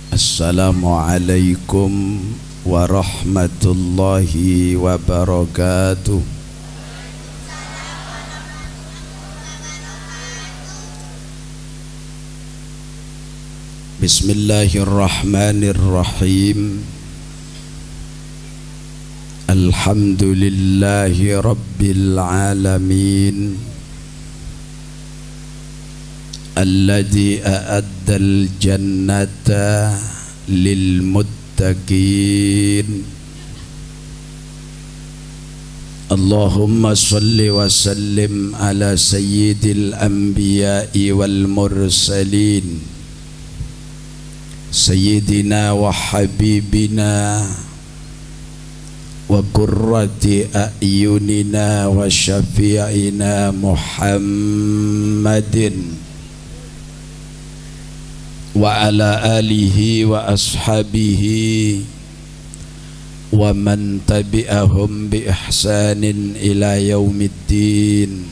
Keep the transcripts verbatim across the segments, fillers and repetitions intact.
Assalamualaikum warahmatullahi wabarakatuh. Bismillahirrahmanirrahim. Alhamdulillahi rabbil alamin. Alladzi a'addal jannata lil muttaqin. Allahumma salli wa sallim ala sayyidil anbiya'i wal mursalin sayyidina wa habibina wa qurrati a'yunina wa syafi'ina Muhammadin wa ala alihi wa ashabihi wa man tabi'ahum bi ihsanin ila yaumiddin.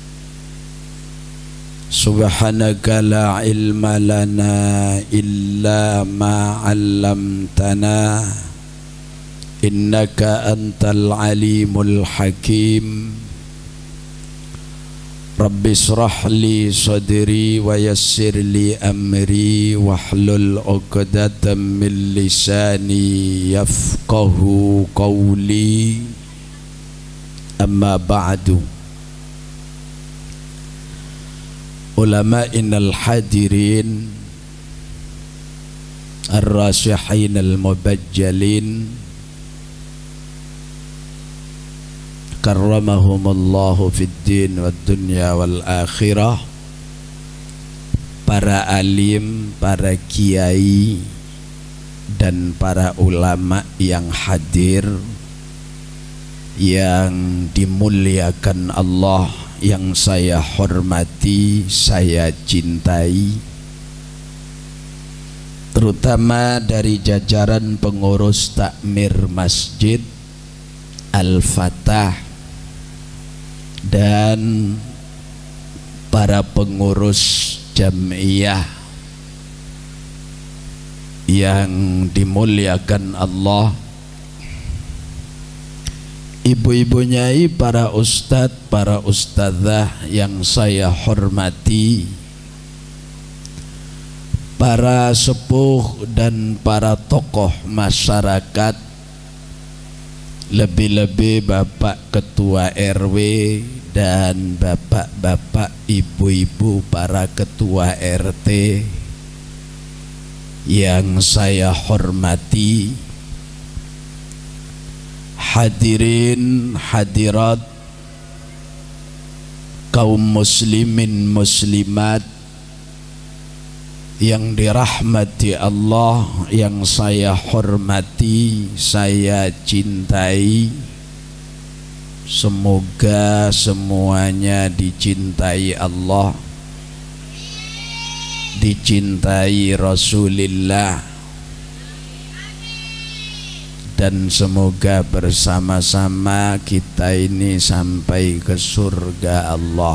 Subhanaka la ilma lana illa ma 'allamtana innaka antal alimul hakim. Rabbi shrah li sadri wa yassir li amri wahlul 'uqdatam min lisani yafqahu qawli. Amma ba'du. Ulama'inal hadirin ar-rasihin al-mubajjalin karramahumullahu fid din wad dunya wal akhirah. Para alim, para kiai dan para ulama yang hadir, yang dimuliakan Allah, yang saya hormati, saya cintai, terutama dari jajaran pengurus takmir Masjid Al-Fatah dan para pengurus jam'iyah yang dimuliakan Allah, ibu-ibu nyai, para ustadz, para ustadzah yang saya hormati, para sepuh dan para tokoh masyarakat, lebih-lebih Bapak Ketua R W dan bapak-bapak, ibu-ibu, para ketua R T yang saya hormati, hadirin hadirat, kaum muslimin muslimat yang dirahmati Allah, yang saya hormati, saya cintai. Semoga semuanya dicintai Allah, dicintai Rasulullah, dan semoga bersama-sama kita ini sampai ke surga Allah.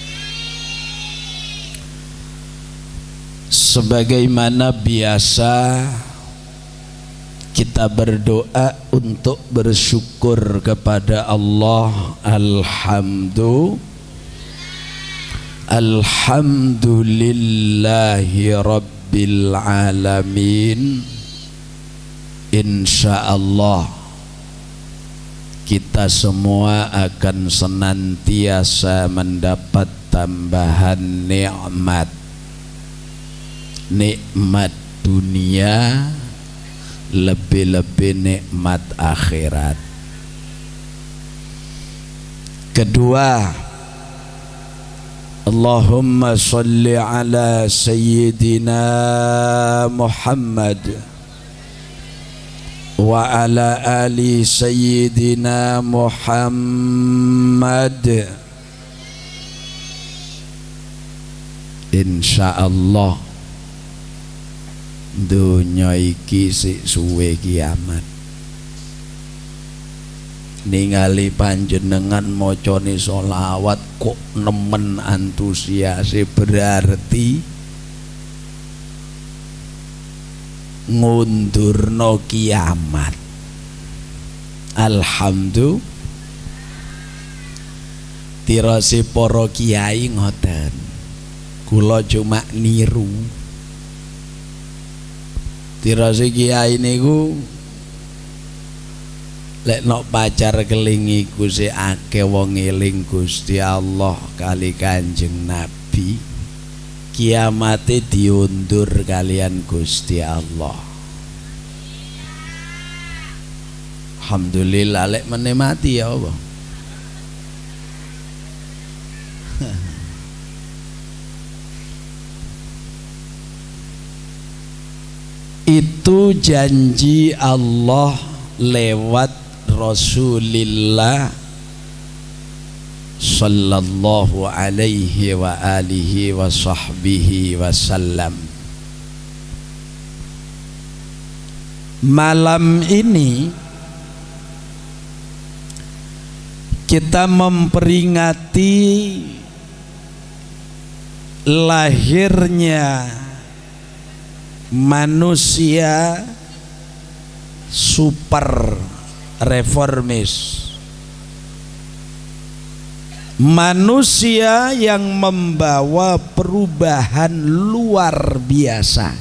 Sebagaimana biasa, kita berdoa untuk bersyukur kepada Allah. Alhamdulillah, Alhamdulillahi Rabbil Alamin. Insyaallah kita semua akan senantiasa mendapat tambahan nikmat, nikmat dunia, lebih-lebih nikmat akhirat. Kedua, Allahumma salli ala sayyidina Muhammad wa ala ali sayyidina Muhammad. Insyaallah dunya iki sik suwe kiamat. Ningali panjenengan macane sholawat kok nemen antusiase, berarti ngundurno kiamat. Alhamdulillah tirasi para kiai ngoten, kula cuma niru. Tirasi kiai niku lek nok pacar kelingi Gusti akeh wong eling Gusti Allah kali Kanjeng Nabi, kiamate diundur kalian Gusti Allah. Alhamdulillah lek menemati ya Allah. Itu janji Allah lewat Rasulillah sallallahu alaihi wa alihi wa sahbihi wasallam. Malam ini kita memperingati lahirnya manusia super reformis, manusia yang membawa perubahan luar biasa.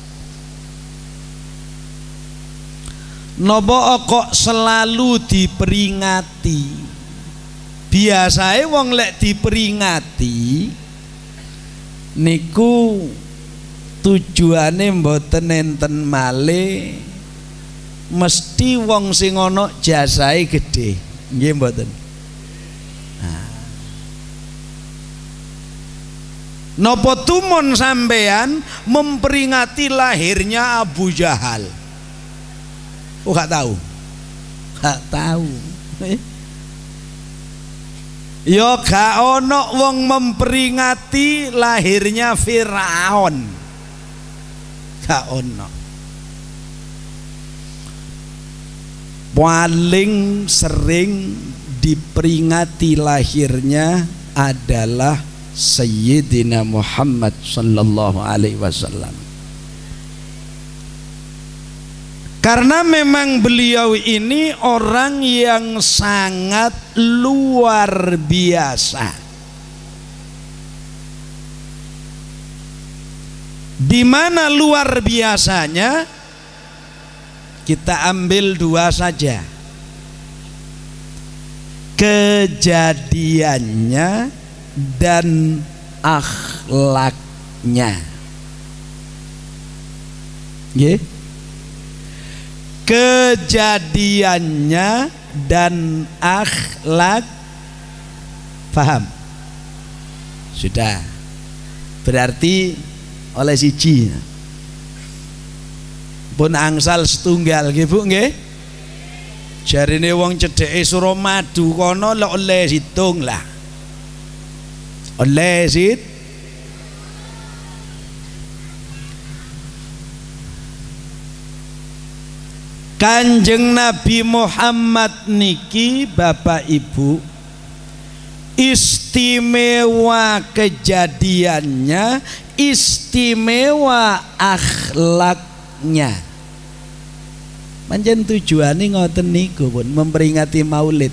Nopo kok selalu diperingati? Biasanya wong lek diperingati niku tujuane mboten enten malih, mesti wong sing ana jasae gedhe, nggih mboten. Nah. Napa tumon sampean memperingati lahirnya Abu Jahal? Oh, gak tahu. Gak tahu. Yo gak ono wong memperingati lahirnya Firaun. Gak ono. Paling sering diperingati lahirnya adalah Sayyidina Muhammad sallallahu alaihi wasallam. Karena memang beliau ini orang yang sangat luar biasa. Di mana luar biasanya? Kita ambil dua saja. Kejadiannya dan akhlaknya. Nggih? Kejadiannya dan akhlak. Paham? Sudah. Berarti oleh siji pun angsal setunggal nggih Bu nggih. Jarine wong cedheke Suramadu kono lek oleh hitung lah. Oleh sit Kanjeng Nabi Muhammad niki Bapak Ibu, istimewa kejadiannya, istimewa akhlaknya. Pancen tujuane ngoten niku pun memperingati Maulid.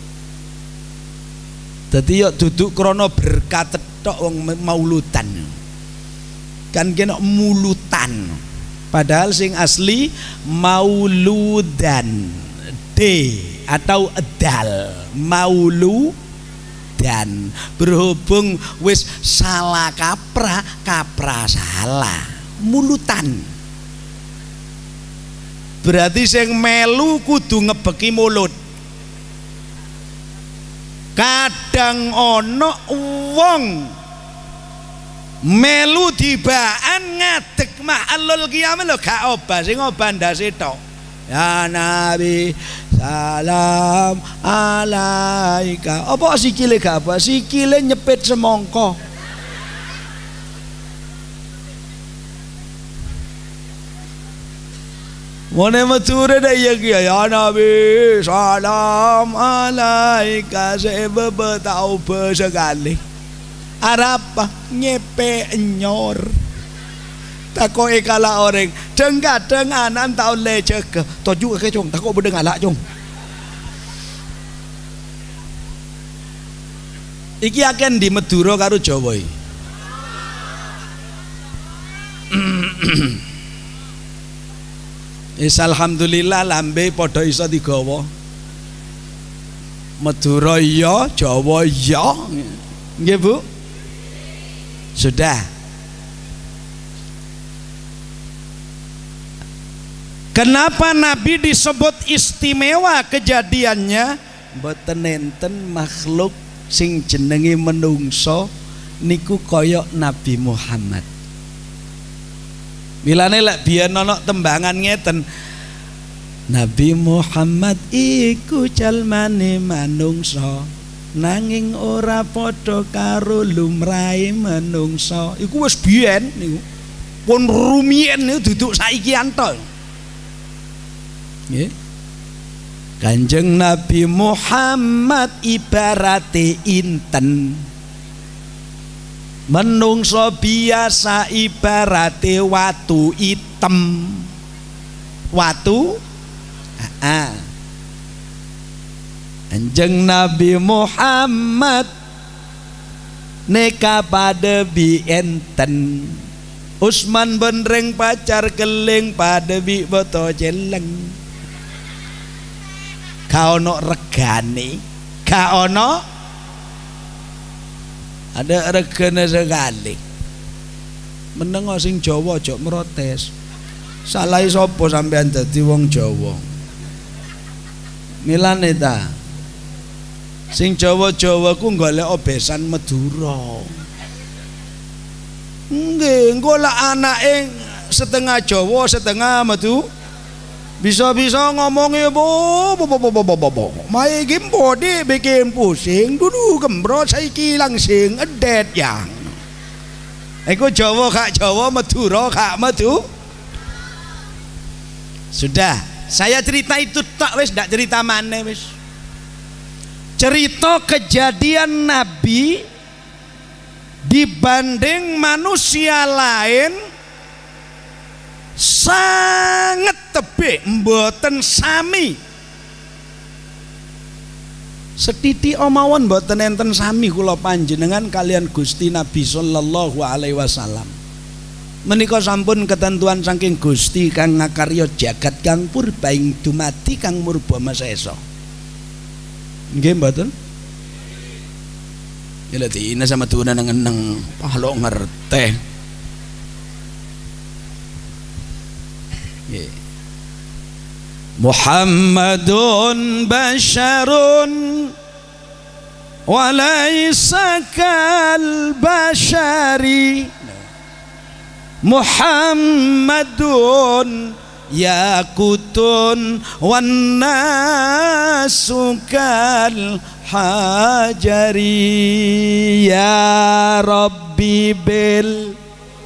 Dadi yo duduk krana berkat tok wong mauludan. Kan kena mulutan. Padahal sing asli mauludan, d atau dal, mauludan. Berhubung wis salah kaprah, kaprah salah, mulutan. Berarti sing melu kudu ngebeki mulut. Kadang ono wong melu dibaan ngadeg ma'alul qiyamah lho gak obah, sing obah ndase tok. Ya Nabi salam alaika. Apa sikile gak apa? Sikile nyepit semongko. Mone mature dah ya ya Nabi salam alaika, sebab tahu sekali. Arab nyepe nyor takoke kala orang deng kadang anan tau le cege toju ke cung takok bedeng alak cung iki akan di Madura karo Jawa iki Is alhamdulillah lambe padha iso digawa Madura iya Jawa iya nggih Bu sudah. Kenapa Nabi disebut istimewa kejadiannya? Mboten enten makhluk sing jenenge menungso niku kaya Nabi Muhammad. Milane lek biyen ana tembangan ngeten. Nabi Muhammad iku jalmane manungso nanging ora padha karo lumrahe manungso. Iku wis biyen niku. Pun rumiyin niku duduk saiki anto. Nggih. Kanjeng Nabi Muhammad ibarate inten. Menungso biasa ibarate watu item. Watu ah. Kanjeng Nabi Muhammad neka pada bi enten. Usman benreng pacar keling pada bi boto jeleng. Ka ono regane, ka ono ada regane sekali. Menengo sing Jawa aja merotes. Salahe sapa sampean dadi wong Jawa? Milane ta. Sing Jawa-Jawa ku golek besan Madura. Nggih, engko lak anake setengah Jawa, setengah Madura. Bisa-bisa ngomongnya bo bo bo bo bo bo bo bo. Mai gimbo di bikin pusing dulu gembro saiki langsing edet yang. Eko Jawa kak Jawa Madura kak Madu. Sudah, saya cerita itu tak wis ndak cerita maneh wis. Cerita kejadian Nabi dibanding manusia lain sangat tebih mboten sami. Setitik omawon mboten enten sami kula panjenengan kalian Gusti Nabi sallallahu alaihi wasallam. Menika sampun ketentuan saking Gusti kang ngakarya jagat kang purba ing dumadi kang murba masesa. Nggih mboten? Ya dina sama tunan ngeneng pahlo ngerteh. Muhammadun basharun walaysa kal bashari. Muhammadun yakutun wan nasu kal hajari. Ya Rabbi bil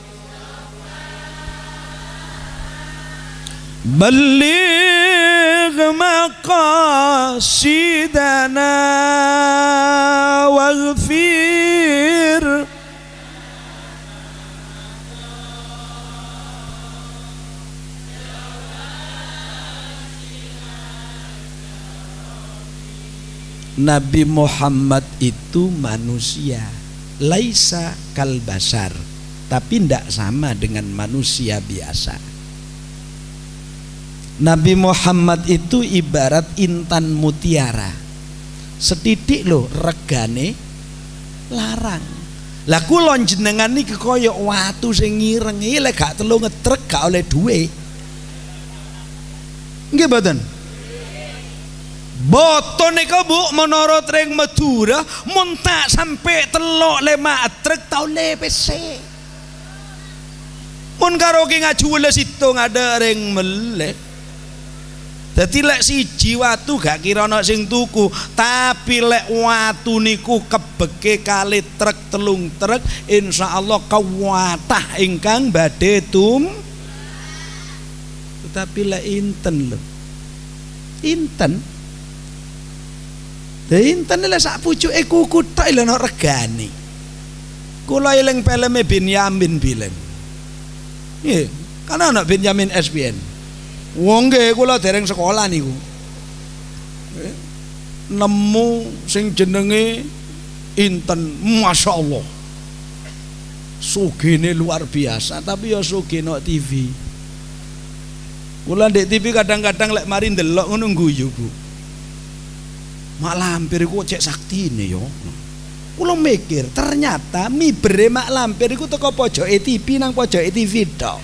Baligh maqasidana waghfir Nabi Muhammad itu manusia, laisa kal basar, tapi tidak sama dengan manusia biasa. Nabi Muhammad itu ibarat intan mutiara, setitik loh regane larang. Lah kula jenengan niki kaya watu sing ngireng iki lek gak telu ngetrek gak oleh duwe. Nggih mboten? Boto nika Bu menurut ring Madura mun tak sampe telok lima trek tau le P C. Mun karo ki ngaju les itu ngada ring melek. Dadi lek siji watu gak kira ana sing tuku, tapi lek watu niku kebeke kali truk telung truk, insyaallah kawatah ingkang badhe tum. Tetapi lek inten lho. Inten. Lah inten lek sak pucuke kuku tok lho ana regane. Kula eling filme Binyamin bilen. Nggih, kan ana Benyamin S B N. Wong nggih kula dereng sekolah niku. Nemu sing jenenge inten, Masya Allah. Sugene luar biasa, tapi ya suge nok T V. Kula ndek T V kadang-kadang lek mari ndelok ngono guyu, Bu. Mak Lampir iku cek saktine yo. Kula mikir, ternyata mibere Mak Lampir iku teko pojoke T V nang pojoke T V tok.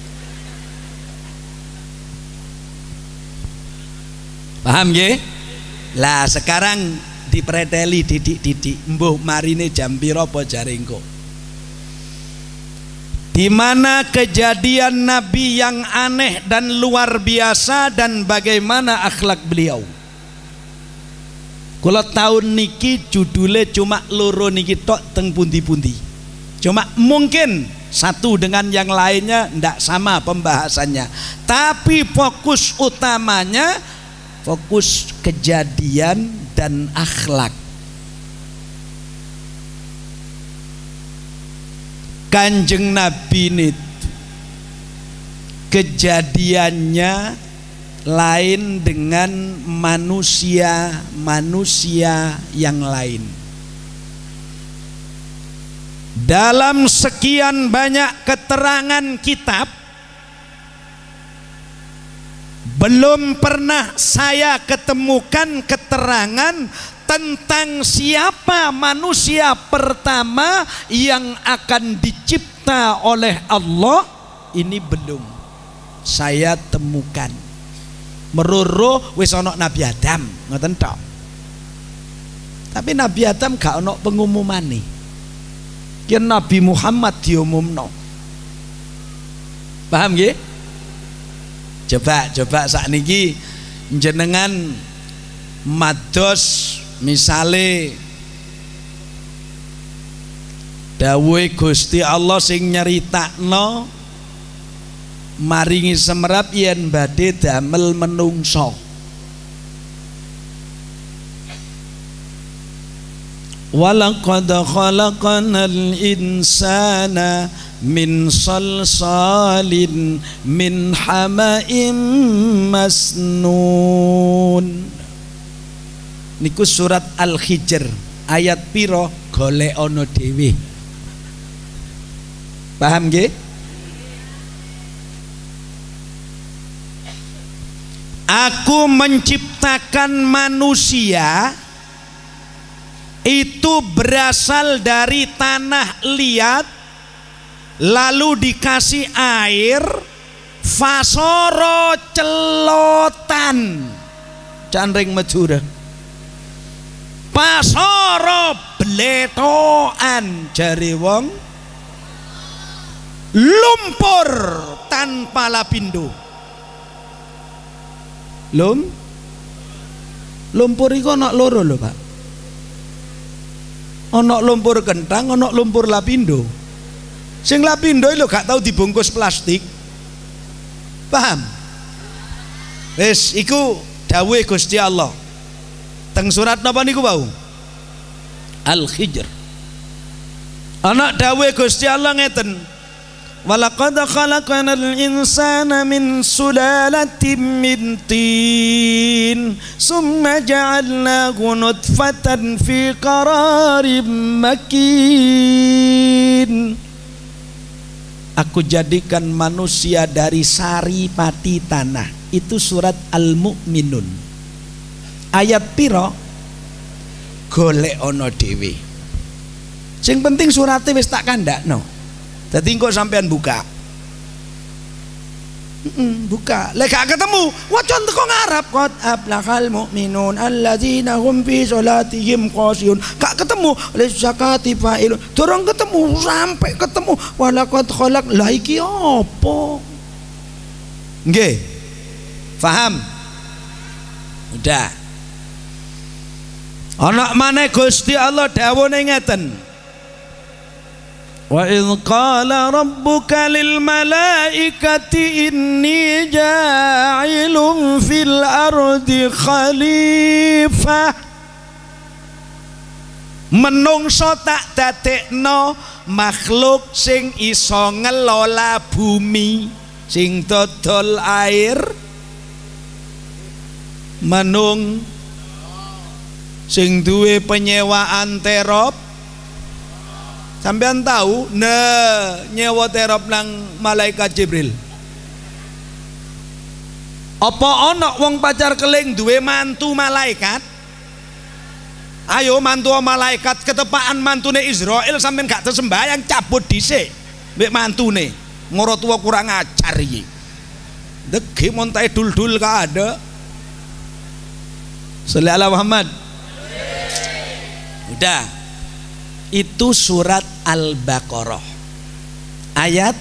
Paham nggih? Lah sekarang dipreteli didik-didik, mbuh marine jam pira apa jare engko. Di mana kejadian Nabi yang aneh dan luar biasa dan bagaimana akhlak beliau. Kula tahun niki judulnya cuma loro niki tok teng pundi-pundi. Cuma mungkin satu dengan yang lainnya ndak sama pembahasannya. Tapi fokus utamanya fokus kejadian dan akhlak. Kanjeng Nabi ini kejadiannya lain dengan manusia-manusia yang lain. Dalam sekian banyak keterangan kitab, belum pernah saya ketemukan keterangan tentang siapa manusia pertama yang akan dicipta oleh Allah. Ini belum saya temukan. Meroro wis ana Nabi Adam, ngoten tok. Tapi Nabi Adam gak ana pengumumane. Ki Nabi Muhammad diumumno. Paham nggih? Coba coba sakniki jenengan mados misale dawuhe Gusti Allah sing nyeritakno maringi semerap yen badhe damel menungso. Walaqad khalaqanal insana min salsalin min hama'im masnun. Niku surat Al-Hijr ayat piro golek ono dhewe. Paham nggih? Aku menciptakan manusia itu berasal dari tanah liat, lalu dikasih air, fasoro celotan, canring Madura, pasoro bletoan jari wong, lumpur tanpa lapindo. Lum, lumpur iku ana loro lho Pak. Ana lumpur kentang, ana lumpur lapindo. Sing lapindo lho gak tau dibungkus plastik. Paham? Wis iku dawuhe Gusti Allah. Teng surat napa niku wau? Al-Hijr. Ana dawuhe Gusti Allah ngeten. Walaqad khalaqanal insana min sulalatin min tin summa ja'alnahu nutfatan fi qararin makin. Aku jadikan manusia dari sari pati tanah. Itu surat Al-Mu'minun ayat piro? Golek ono dhewe. Sing penting surate wis tak kandakno. Dadi engko sampean buka. Mm, buka. Lek gak ketemu, waca teko ngarep qad ablahal mu'minun alladzina hum fi sholatihim khashi'un. Gak ketemu lis zakati fa'ilun. Durung ketemu sampai ketemu walaqad khalaq. Lah iki apa? Nggih. Paham? Udah. Ana maneh Gusti Allah dawuhe ngeten. Wa idh qala rabbuka lil malaikati inni ja'ilun fil ardi khalifah. Menungso tak dadekno makhluk sing iso ngelola bumi. sing dodol air menung, sing duwe penyewaan terop. Sampean tahu nah nyewa terop nang malaikat Jibril. Apa ana wong pacar keling duwe mantu malaikat? Ayo mantu malaikat ketepaan mantune Israel sampean gak tersembayang cabut dhisik mbek mantune. Ngoro tua kurang ajar iki. Degi montai dul-dul ka ada. Sallallahu alaihi Muhammad. Udah. Itu surat Al-Baqarah. Ayat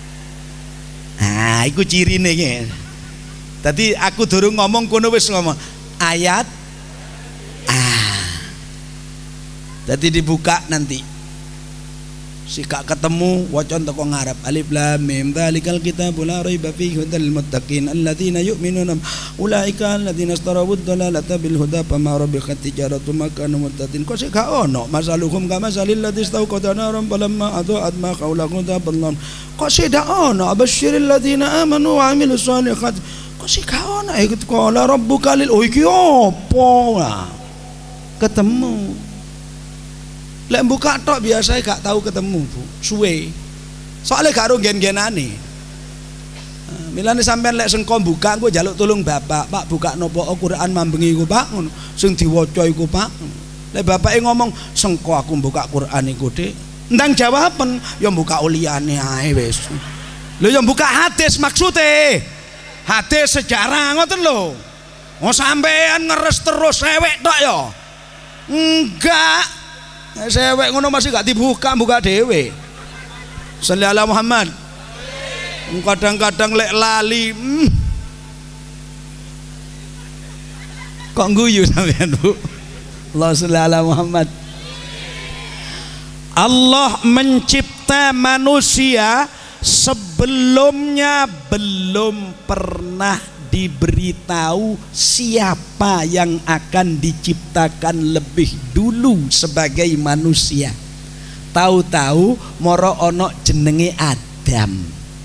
ah iku cirine iki. Tadi aku durung ngomong kono wis ngomong ayat ah. Tadi dibuka nanti. Sika ketemu wacan teko ngarep alif lam mim dzalikal kitabul la raiba fihi hudal lil muttaqin alladzina yu'minuna ulaika alladzina istarawud dalalata bil huda fama rabihat tijaratuhum kanu muttaqin. Kok sik gak ono masaluhum kama salil ladzi istauqata narum falamma atu'at ma qawlahu taballam. Kok sik dak ono abasyiril ladzina amanu wa amilus shalihat. Kok sik gak ono ikut qala rabbuka lil oh iki opo lah ketemu. Lek buka tok biasa gak tahu ketemu Bu, suwe. Soalnya gak ro gen-genane. Milane sampean lek sengko buka engko njaluk tulung bapak, Pak buka nopo Quran mambengi iku Pak ngono. Sing diwaca iku Pak. Lek bapake ngomong sengko aku buka Quran iku Dik. Ndang jawaben ya buka uliyane ae wis. Lho ya buka hadis maksude. Hadis sejarah ngoten lho. Mau sampean ngeres terus sewek tok ya. Enggak. Sewek ngono masih gak dibuka, buka dhewe. Sallallahu alaihi Muhammad. Kadang-kadang lek lali hmm. Kok guyu sampean Bu? Allah sallallahu alaihi Muhammad. Allah mencipta manusia sebelumnya belum pernah diberitahu siapa yang akan diciptakan lebih dulu sebagai manusia. Tahu-tahu moro ono jenenge Adam.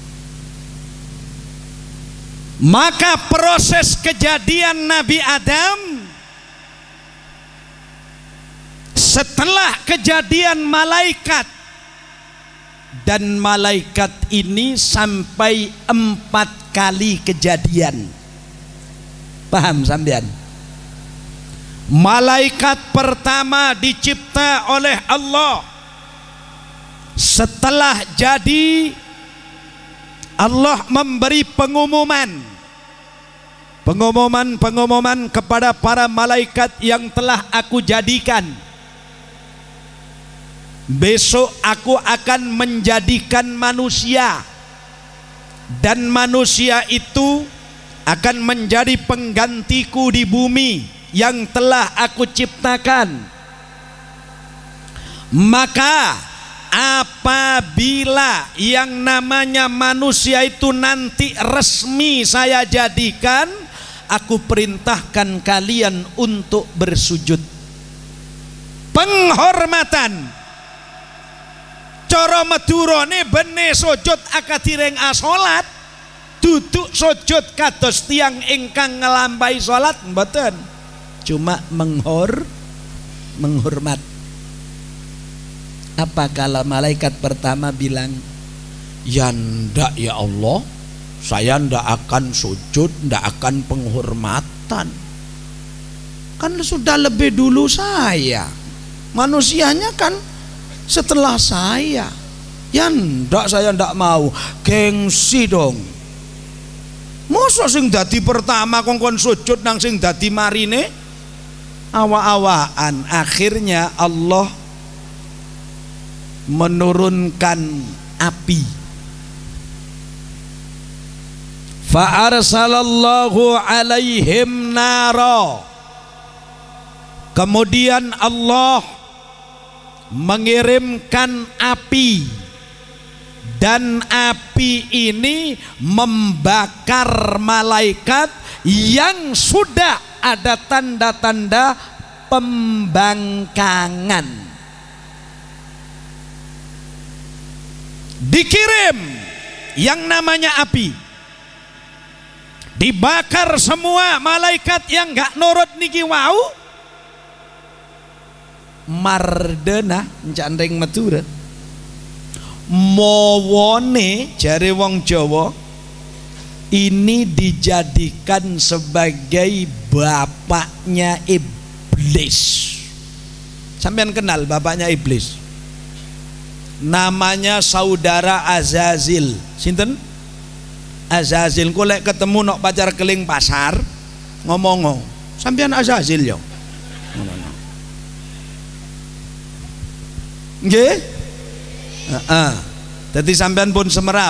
Maka proses kejadian Nabi Adam setelah kejadian malaikat, dan malaikat ini sampai empat kali kejadian. Paham sampean? Malaikat pertama dicipta oleh Allah. Setelah jadi, Allah memberi pengumuman Pengumuman-pengumuman kepada para malaikat yang telah aku jadikan. Besok aku akan menjadikan manusia, dan manusia itu akan menjadi penggantiku di bumi yang telah aku ciptakan. Maka apabila yang namanya manusia itu nanti resmi saya jadikan, aku perintahkan kalian untuk bersujud. Penghormatan cara medurane bene sujud akadireng asolat, duduk sujud kados tiang ingkang ngelampahi salat mboten, cuma menghor menghormat. Apa kalau malaikat pertama bilang, ya ndak ya Allah, saya ndak akan sujud, ndak akan penghormatan, kan sudah lebih dulu saya, manusianya kan setelah saya. Ya ndak, saya ndak mau, gengsi dong. Masa sing dadi pertama kongkon sujud nang sing dadi marine awa-awaan. Akhirnya Allah menurunkan api. Fa arsalallahu alaihim nara. Kemudian Allah mengirimkan api, dan api ini membakar malaikat yang sudah ada tanda-tanda pembangkangan. Dikirim yang namanya api. dibakar semua malaikat yang gak nurut niki wau. Mardena candeng metu mowone jare wong Jawa ini dijadikan sebagai bapaknya iblis. Sampean kenal bapaknya iblis? Namanya saudara Azazil. Sinten? Azazil. Ku lek ketemu nok pacar keling pasar ngomong, sampean Azazil yo. Ngono. Nggih? Heeh. Dadi sampean pun semerap.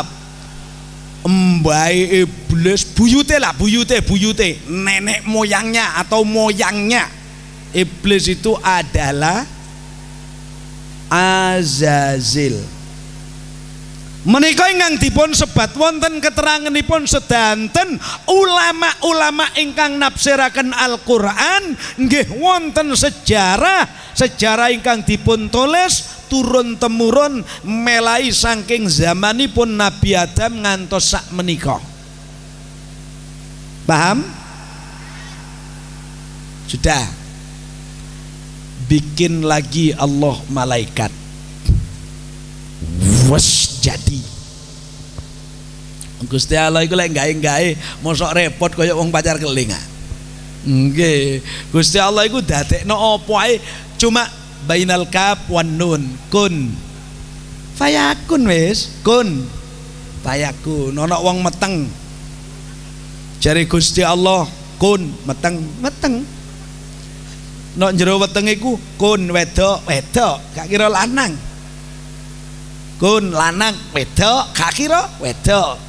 Mbae iblis buyute lah, buyute, buyute, nenek moyangnya atau moyangnya iblis itu adalah Azazil. Menika ingkang dipun sebat wonten keteranganipun sedanten ulama-ulama ingkang nafsiraken Al-Qur'an nggih wonten sejarah sejarah ingkang dipun tulis turun temurun melai saking zamanipun Nabi Adam ngantos sak menika. Paham? Sudah. Bikin lagi Allah malaikat. Wes jadi Gusti Allah iku lek gawe-gawe mosok repot kaya wong pacar keling. Nggih, Gusti Allah iku dadekno apa ae cuma bainal kaf wan nun kun fayakun wis kun fayakun. Ana wong meteng jare Gusti Allah kun meteng meteng. Nek jero wetenge iku kun wedok wedok gak kira lanang. Kun lanang wedok gak kira wedok.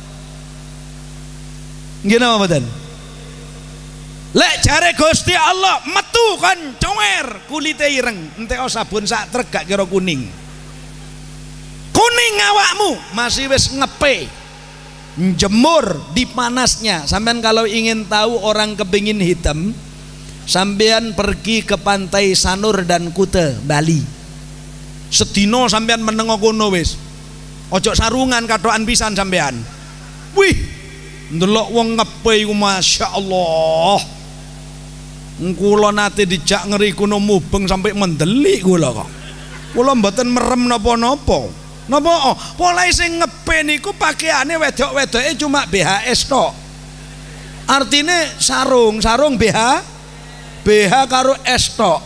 Nggih napa mboten? Lek jare Gusti Allah metu kan cower kulite ireng entek sabun sak trek gak kira kuning. Kuning awakmu masih wis ngepe. Jemur di panasnya. Sampean kalau ingin tahu orang kepingin hitam, sampean pergi ke pantai Sanur dan Kute Bali. Sedino sampean menengo kono wis. Ojo sarungan katokan pisan sampean. Wih, ndelok wong ngepe iku masyaallah. Kula nate dijak ngeri kono mubeng sampai mendelik kula kok. Kula mboten merem napa-napa. Napa? Oh, pola sing ngepe niku pakaiane wedok-wedoke cuma B H S tok. Artine sarung, sarung B H B H karo S tok.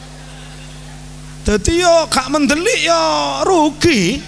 Dadi yo gak mendelik yo rugi.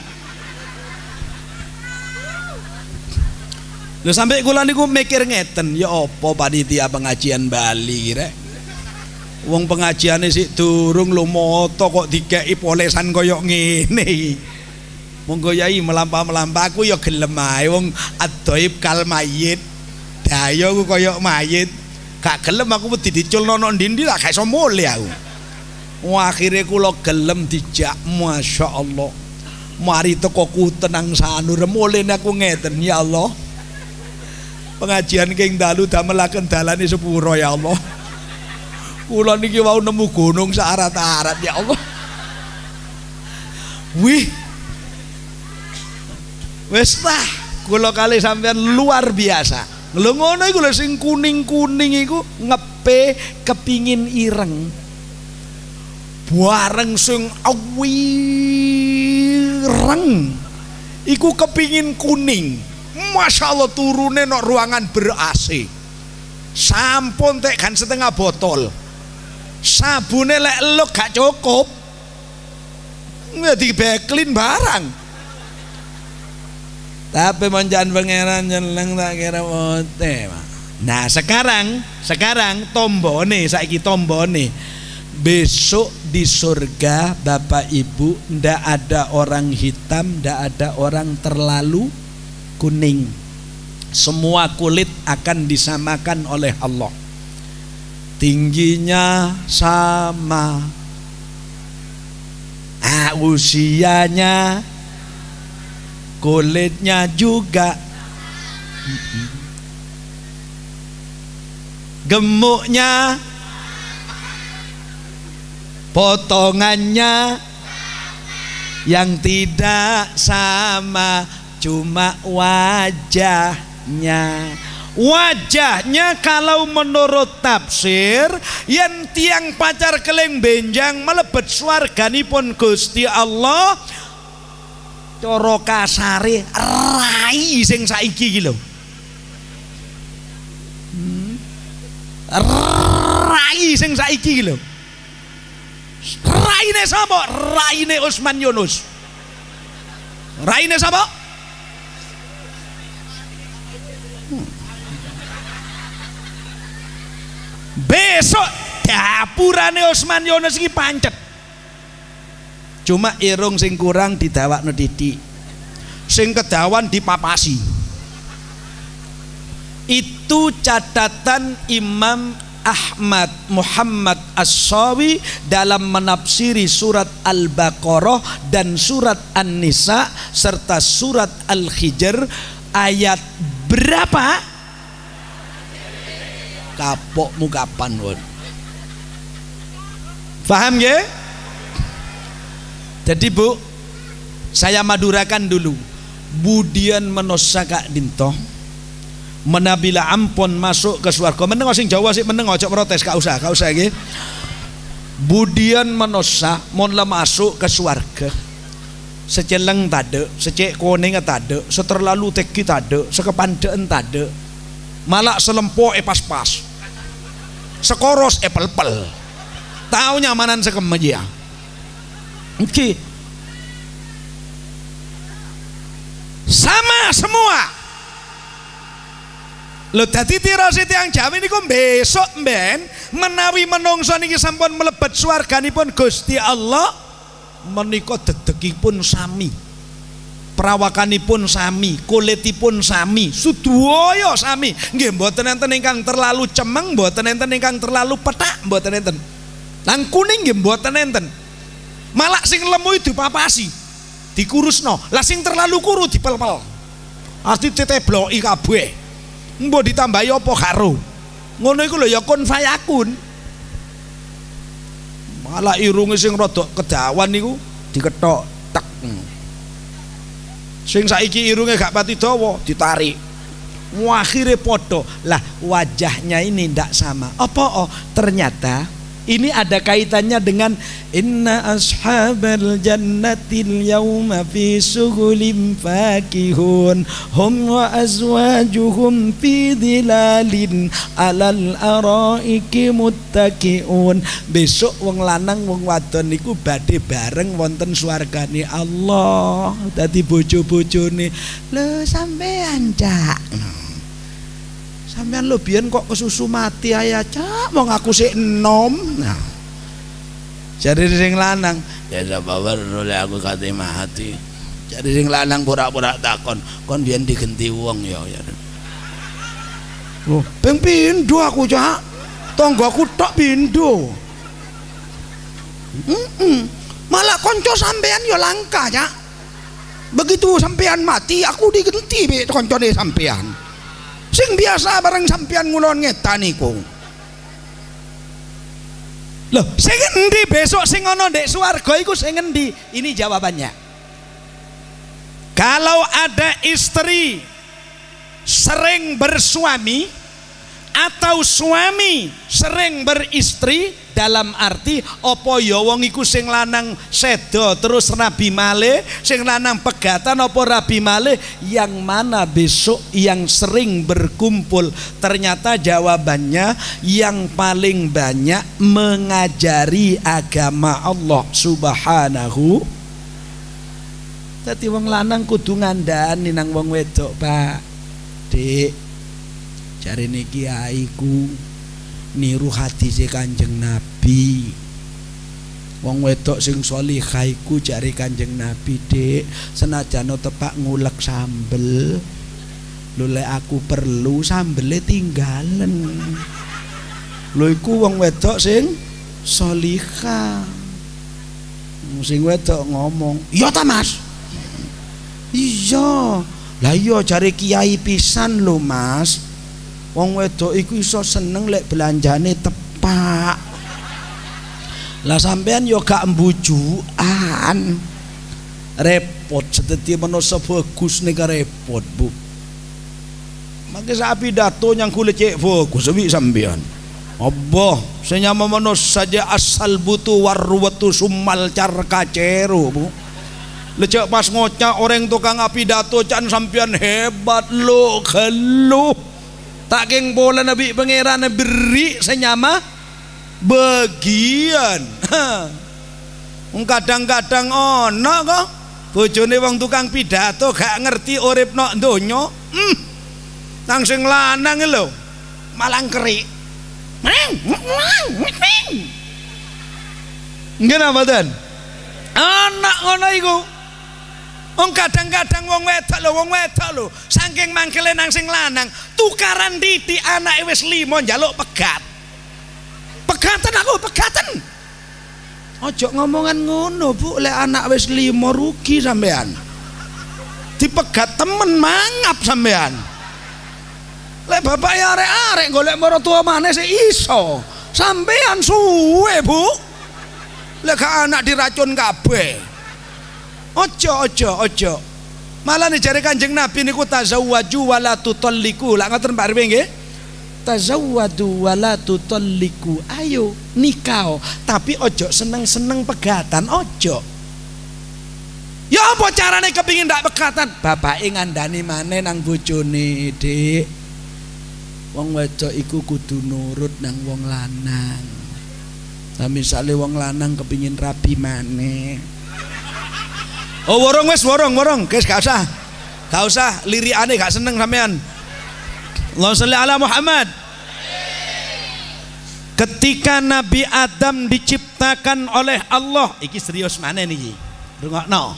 Lho sampai kula niku mikir ngeten, ya apa panitia pengajian Bali rek. Wong pengajiane sik durung lumoto kok dikeki polesan kaya ngene. Monggo yai melampah-melampah aku ya gelem ae wong adhaib kal mayit. Daya ku kaya mayit. Gak gelem aku wedi diculno nang ndi-ndi lah gak iso mule aku. Wah, akhirnya kula gelem dijak, masya Allah. Mari teko ku tenang Sanur mulai aku ngeten ya Allah. Pengajian keng dalu damelaken dalane sepuro ya Allah. Kula niki wau nemu gunung saarat-arat ya Allah. Wih. Wis tah, kula kali sampean luar biasa. Lho ngono iku lho sing kuning-kuning iku ngepe kepingin ireng. Bareng sing awireng iku kepingin kuning. Masya Allah turune nok ruangan ber-A C. Sampun tek kan setengah botol. Sabune lek eluk gak cukup. Ngedi beklin barang. Tapi manjan pangeran jeneng tak kira wote. Nah, sekarang sekarang tombone saiki tombone. Besok di surga Bapak Ibu ndak ada orang hitam, ndak ada orang terlalu kuning. Semua kulit akan disamakan oleh Allah. Tingginya sama, ah, usianya, kulitnya juga, gemuknya, potongannya. Yang tidak sama cuma wajahnya. Wajahnya kalau menurut tafsir yang tiang pacar keleng benjang melebet swarganipun Gusti Allah, cara kasare rai sing saiki iki lho. Hmm. Rai sing saiki iki lho. Raine sapa? Raine Usman Yunus. Raine sapa? Hmm. Besok dapurane Usman Yunus iki pancet. Cuma irung sing kurang didawakno didik, sing kedawan dipapasi. Itu catatan Imam Ahmad Muhammad As-Sawi dalam menafsiri surat Al-Baqarah dan surat An-Nisa serta surat Al-Hijr ayat berapa? Kapokmu kapan won? Paham ya? Jadi Bu, saya madurakan dulu. Budian menosaka dinto menabila ampun masuk ke surga. Meneng sing Jawa sih meneng ojo protes, gak usah, gak usah nggih. Budian menosa mon la masuk ke surga. Seceleng tade, secek kuning tade, seterlalu teki tade, sekepandeen tade. Malak selempo e pas-pas. Sekoros e pel-pel. Tahu nyamanan sekemeja. Oke. Okay. Sama semua. Lho dadi tirose tiyang Jawa niku besok mben menawi menungso niki sampun mlebet swarganipun Gusti Allah menika dedegipun sami. Perawakanipun sami, kulitipun sami, sedaya sami. Nggih mboten enten ingkang terlalu cemeng, mboten enten ingkang terlalu petak, mboten enten. Nang kuning nggih mboten enten. Malah sing lemu dipapasi, dikurusno. Lah sing terlalu kuru dipel-pel. Arti tetebloki kabeh. Mbok ditambahi apa karo? Ngono iku lho ya kun fayakun. Malah irunge sing rada kedawan niku dikethok tek. Sing saiki irunge gak pati dawa ditarik. Akhire padha. Lah wajahnya ini ndak sama. Apa oh? Ternyata ini ada kaitannya dengan inna ashabal jannatil yawma fi suhulim fakihun hum wa azwajuhum fi dhilalin alal araiki muttaqiun. Besok wong lanang wong wadon niku badhe bareng wonten swargane Allah. Dadi bojo-bojone lho sampean cak, sampean lo biyen kok kesusu mati ayah cak, mau ngaku sik enom. Nah, jadi sing lanang ya sabar oleh aku kate mati. Jadi sing lanang pura-pura takon, kon biyen digenti wong ya ya. Oh, ping pindho aku cak. Tanggaku tok pindho. Heeh. Malah kanca sampean ya langka cak. Begitu sampean mati aku digenti be kancane sampean. Sing biasa bareng sampean ngulon ngetan niku. Loh, sing endi besok sing ana ndek swarga iku sing endi? Ini jawabannya. Kalau ada istri sering bersuami atau suami sering beristri, dalam arti apa ya wong iku sing lanang sedo terus rabi malih, sing lanang pegatan apa rabi malih, yang mana besok yang sering berkumpul? Ternyata jawabannya yang paling banyak mengajari agama Allah Subhanahu. Dadi wong lanang kudu ngandhani nang wong wedok, Pak. Dik, jarene kiaiku niru hadise Kanjeng Nabi. Wong wedok sing sholihah iku jare Kanjeng Nabi, Dik, senajan tepak ngulek sambel, lho lek aku perlu sambele tinggalen. Lho iku wong wedok sing sholihah. Sing wedok ngomong, "Iya ta, Mas?" "Iya." "Lah iya jare kiai pisan lho, Mas. Wong wedok iku iso seneng lek belanjane tepak." Lah sampean yo gak mbujukan. Repot sedeti menungso bagus nek repot, Bu. Mangke sak pidato yang kulit cek fokus sewi sampean. Allah senyama manos saja asal butuh warwatu sumal carka ceru bu. Lecek pas ngocak orang tukang pidato can sampean hebat lo keluh. Tak geng bola nabi pangeran beri senyama bagian. Kadang-kadang ono kok bojone wong tukang pidato gak ngerti urip nok donya. Hmm. Nang sing lanang lho malang kerik. Nggih napa ten? Anak ngono iku. Wong kadang-kadang wong wedok lho, wong wedok lho, saking mangkele nang sing lanang, tukaran titik anake wis lima njaluk pegat. Pegatan aku, pegatan. Ojo ngomongan ngono, Bu, lek anak wis lima rugi sampean. Dipegat temen mangap sampean. Lek bapak ya arek-arek golek maratuwa maneh sik iso. Sampean suwe, Bu. Lek gak anak diracun kabeh. Ojo ojo ojo. Malah nih jare Kanjeng Nabi niku tazawwaju wala tutalliku. Lah ngoten Pak Rw nggih. Tazawwadu wala tutalliku. Ayo nikah, tapi ojo seneng-seneng pegatan, ojo. Ya apa carane kepingin ndak pegatan? Bapake ngandani maneh nang bojone, Dik. Wong wedok iku kudu nurut nang wong lanang. Nah misale wong lanang kepingin rabi maneh. Oh worong wes worong worong, guys gak usah, gak usah lirikane gak seneng sampean. Allahumma sholli ala Muhammad. Ketika Nabi Adam diciptakan oleh Allah, iki serius mana nih? Rungokno.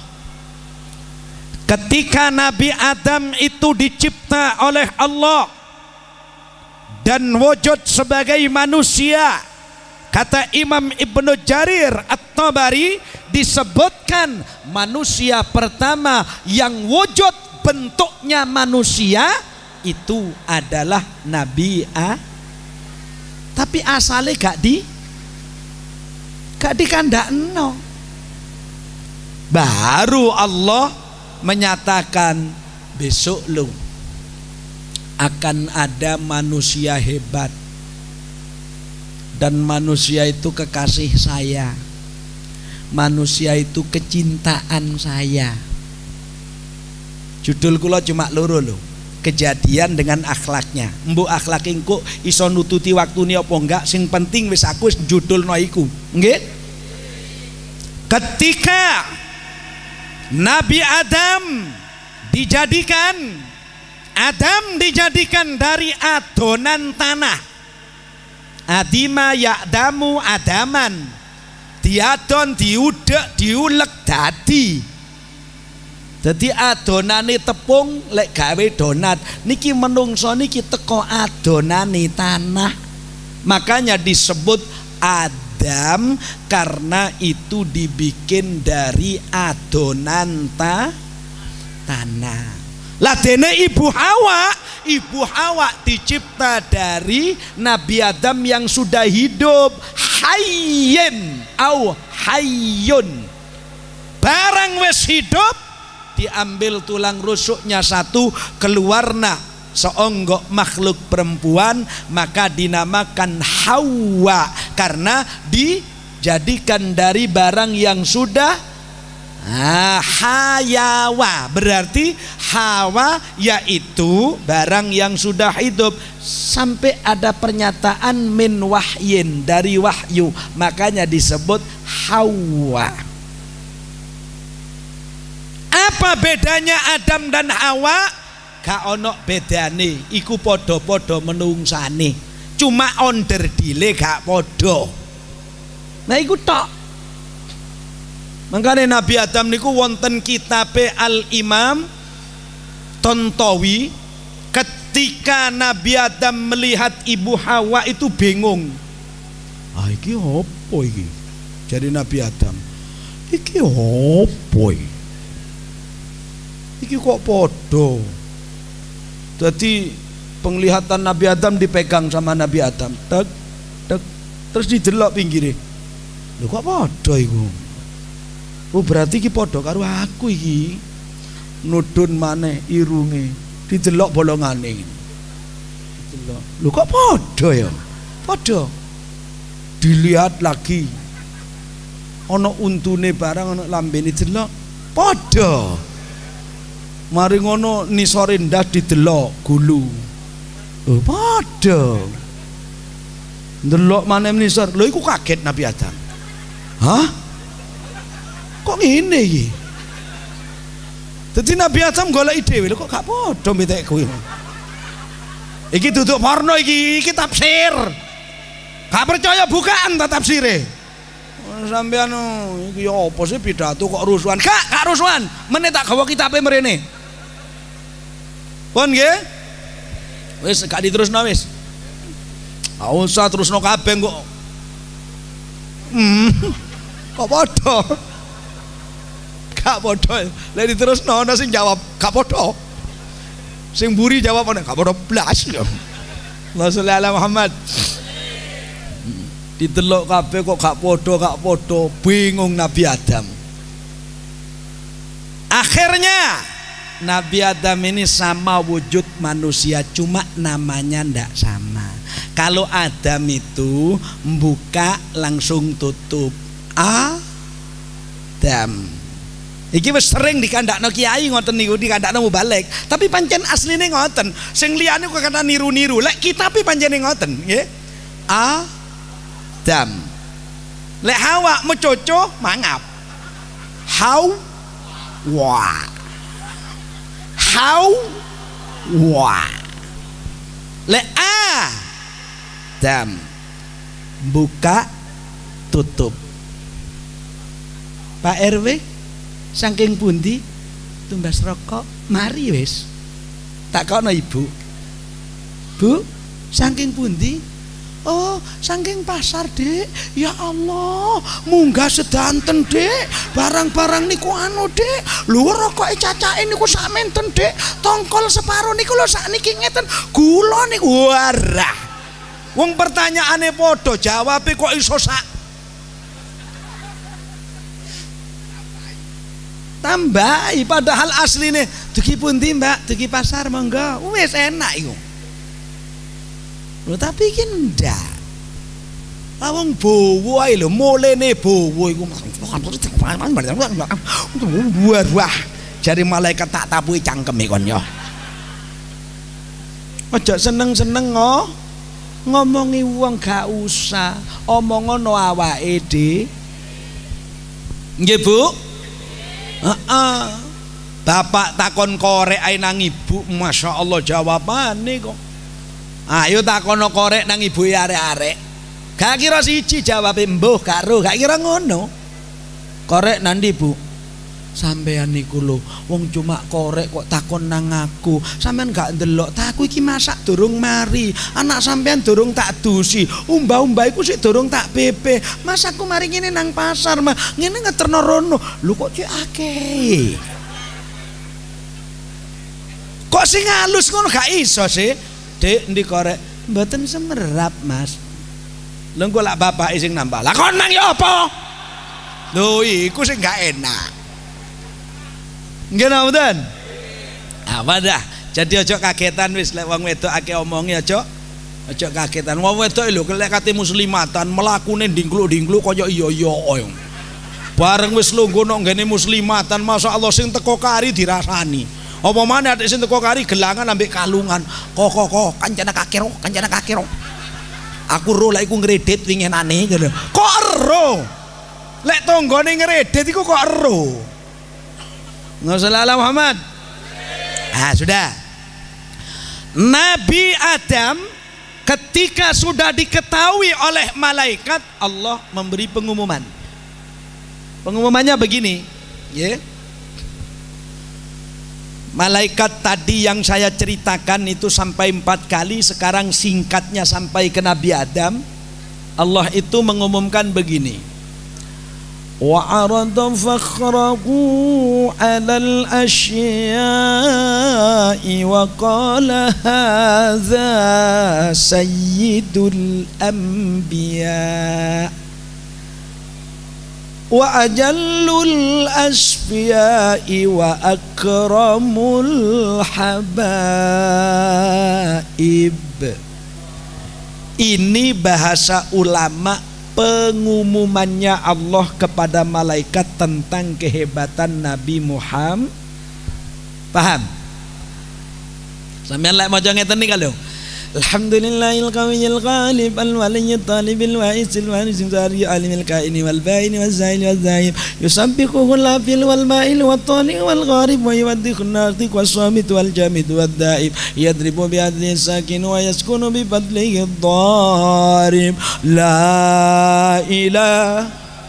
Ketika Nabi Adam itu dicipta oleh Allah dan wujud sebagai manusia, kata Imam Ibnu Jarir At-Tabari, disebutkan manusia pertama yang wujud bentuknya manusia itu adalah Nabi A. Tapi asalnya gak di gak dikandakno. Baru Allah menyatakan besok lu akan ada manusia hebat, dan manusia itu kekasih saya, manusia itu kecintaan saya. Judul kula cuma loro lho, kejadian dengan akhlaknya. Mbok akhlak engko iso nututi waktune apa enggak, sing penting wis aku wis judulno iku. Nggih? Ketika Nabi Adam dijadikan Adam dijadikan dari adonan tanah. Adima ya'damu adaman. Diadon diudek diulek dadi. Jadi adonane tepung lek gawe donat. Niki menungso niki teko adonane tanah. Makanya disebut Adam karena itu dibikin dari adonan ta tanah. Lah dene Ibu Hawa, Ibu Hawa dicipta dari Nabi Adam yang sudah hidup, hayyin au hayyun. Barang wis hidup diambil tulang rusuknya satu, keluarna seonggok makhluk perempuan, maka dinamakan Hawa karena dijadikan dari barang yang sudah ah, hayawa, berarti Hawa yaitu barang yang sudah hidup. Sampai ada pernyataan min wahyin, dari wahyu, makanya disebut Hawa. Apa bedanya Adam dan Hawa? Gak ono bedane, iku podo-podo menungsane, cuma onder dile gak podo. Nah iku tok. Makanya Nabi Adam niku wonten kitabe Al-Imam Tontowi, ketika Nabi Adam melihat Ibu Hawa itu bingung. Ah iki opo iki? Jadi Nabi Adam, iki opo iki? Iki kok podo. Jadi penglihatan Nabi Adam dipegang sama Nabi Adam, tek, tek, terus didelok pinggire. Lho kok podo iku? Oh berarti iki podo karo aku iki. Nudun maneh irunge, didelok bolongane. Didelok. Lho kok padha ya? Padha. Dilihat lagi. Ana untune barang ana lambene delok. Padha. Mari ngono nisore ndas didelok gulu. Oh, padha. Ndelok maneh nisor. Lho iku kaget Nabi Adam. Hah? Kok ngene iki? Dadi Nabi Adam golek dhewe lho kok gak padha mbetek kuwi. Iki duduk porno iki, iki tafsir. Gak percaya bukaan ta tafsire. Sampeyan iki ya apa sih pidato kok rusuhan? Gak, gak rusuhan. Meneh tak gawa kitabe mrene. Pun nggih? Wis gak diterusno wis. Ah usah terusno kabeh kok. Hmm. Kok padha? Gak padha. Lah diterusno ana sing jawab, gak padha. Sing mburi jawab ana, gak padha blas. Allahumma sholli ala Muhammad. Didelok kabeh kok gak padha, gak padha, bingung Nabi Adam. Akhirnya Nabi Adam ini sama wujud manusia, cuma namanya ndak sama. Kalau Adam itu membuka langsung tutup. Adam. Iki wis sering dikandakno kiai ngoten niku, dikandakno mubalek. Tapi pancen asline ngoten. Sing liyane kok kata niru-niru. Lek kitabe pancene ngoten, nggih. Adam. Lek Hawa mecoco mangap. Hawa. Hawa. Lek Adam buka tutup. Pak R W saking pundi tumbas rokok mari wis tak kono ibu. Bu saking pundi? Oh saking pasar Dek. Ya Allah munggah sedanten Dek, barang-barang niku anu Dek, lho rokoke cacake niku sak menten Dek, tongkol separo niku lho sakniki ngeten, gula niku warah. Wong pertanyaane padha, jawabe kok iso sak tambahi, padahal asline dugi pundi Mbak? Dugi pasar monggo. Wis enak iku. Lho tapi iki ndak. Lah wong bowo ae lho, molene bowo iku. Wah, jare malaikat tak tapuki cangkeme kon ya. Aja seneng-seneng oh. Ngomongi wong gak usah, omongono awake dhewe. Nggih Bu? Heeh. Bapak takon korek ae nang ibu, Masya Allah jawabane kok. Ayo takono korek nang ibu arek-arek. Gak kira siji jawabe mbuh karo, gak kira ngono. Korek nang ndi Bu? Sampeyan niku lho, wong cuma korek kok takon nang aku. Sampeyan gak ndelok, ta aku iki masak durung mari. Anak sampeyan durung tak dusi. Umbah-umbah iku sik durung tak pepe. Mas aku mari ngene nang pasar, mah. Ngene ngeterno rono. Lho kok cek akeh. Kok sing halus ngono gak iso sih? Dek ndi korek? Mboten semerap, Mas. Lho engko lak bapak sing nambah. Lah kon nang ya apa? Lho iku sing gak enak. Nggih mboten? Apa dah? Jadi ojo kagetan wis lek wong wedok akeh omongi aja. Ojo kagetan. Wong wedok lho lek kate muslimatan melakune dingkluk-dingkluk kaya iya-iya. Bareng wis lungguh nang ngene muslimatan, masyaallah sing teko kari dirasani. Apa maneh atik sing teko kari gelangan ambek kalungan. Kok kok kok kancana kakiro, kancana kakiro. Aku ro lek iku ngredit winginane ngono. Kok ero? Lek tanggane ngredit iku kok ero? Nabi Muhammad. Ah sudah. Nabi Adam ketika sudah diketahui oleh malaikat, Allah memberi pengumuman. Pengumumannya begini, ya. Malaikat tadi yang saya ceritakan itu sampai empat kali, sekarang singkatnya sampai ke Nabi Adam. Allah itu mengumumkan begini. وعرض فخره على الأشياء وقال هذا سيد الأنبياء wa ajallul asfiya'i wa akramul habaib. Ini bahasa ulama pengumumannya Allah kepada malaikat tentang kehebatan Nabi Muhammad. Paham? Sampeyan lek maca ngeten iki lho. Alhamdulillahil qawiyil ghalib al waliyyit talibil wa'isil warisil zari alimil kaini wal baini waz zail waz zaim yusabbihuhu lafil wal ma'il wat tali wal gharib wa yuwaddikhun nartiq was samit wal jamid wad daib yadribu bi adli sakin wa yaskunu bi fadlihi dharib. La ilaha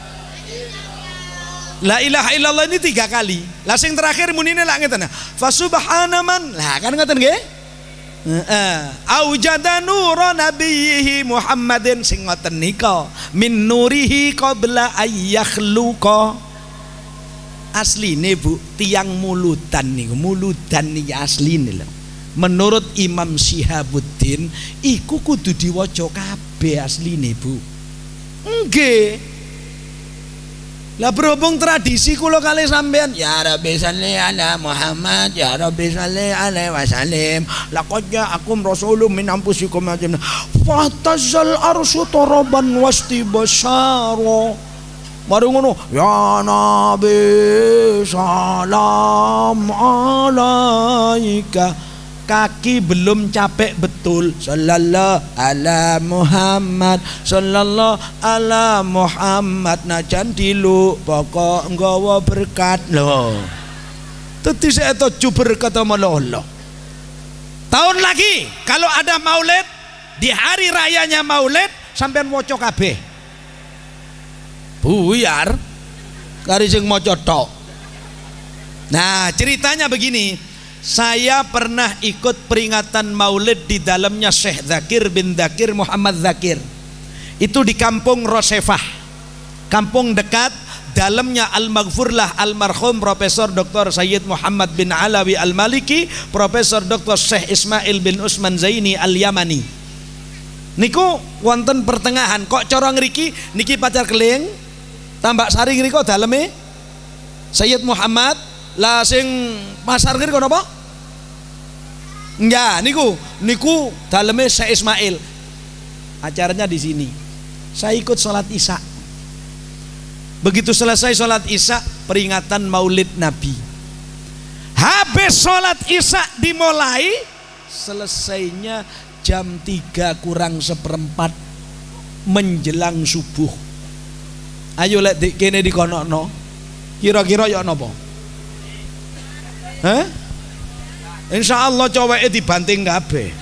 La ilaha illallah ini tiga kali. Lah sing terakhir munine lak ngeten. Fa subhanaman. Lah kan ngeten nggih? Heeh. Aujada nura nabiyhi Muhammadin sing ngoten nika min nurihi qabla ayyakhluqa. Asline Bu, tiang mulutan niku, mulutan niki asline lho. Menurut Imam Syihabuddin iku kudu diwaca kabeh asline Bu. Nggih. Lah berhubung tradisi kula kali sampean ya Rabbi shalli ala Muhammad ya Rabbi shalli alaihi wasallam laqad ja'akum rasulun min anfusikum fatazal arsyu taraban wastibsyara. Mari ngono ya Nabi salam alaika, kaki belum capek betul sallallahu ala Muhammad sallallahu ala Muhammad najan dilu pokok nggawa berkat lho. Dadi sik tuju berkat Allah. Tahun lagi kalau ada maulid di hari rayanya maulid sampean maca kabeh. Buyar kari sing maca tok. Nah, ceritanya begini. Saya pernah ikut peringatan maulid di dalamnya Syekh Zakir bin Zakir Muhammad Zakir. Itu di kampung Rosefah, kampung dekat dalamnya Al-Maghfurlah almarhum Profesor Doktor Sayyid Muhammad bin Alawi Al-Maliki, Profesor Doktor Syekh Ismail bin Usman Zaini Al-Yamani. Niku wonten pertengahan kok cara ngriki niki Pacar Keling, Tambak Sari ngriko daleme Sayyid Muhammad. Lah sing pasar kiri kono apa? Enggak, niku niku daleme Syekh Ismail. Acaranya di sini. Saya ikut sholat Isya. Begitu selesai sholat Isya, peringatan Maulid Nabi. Habis sholat Isya dimulai, selesainya jam tiga kurang seperempat menjelang subuh. Ayo lek kene dikonokno. Kira-kira ya napa? Hah? Insya Allah coweke dibanting kabeh.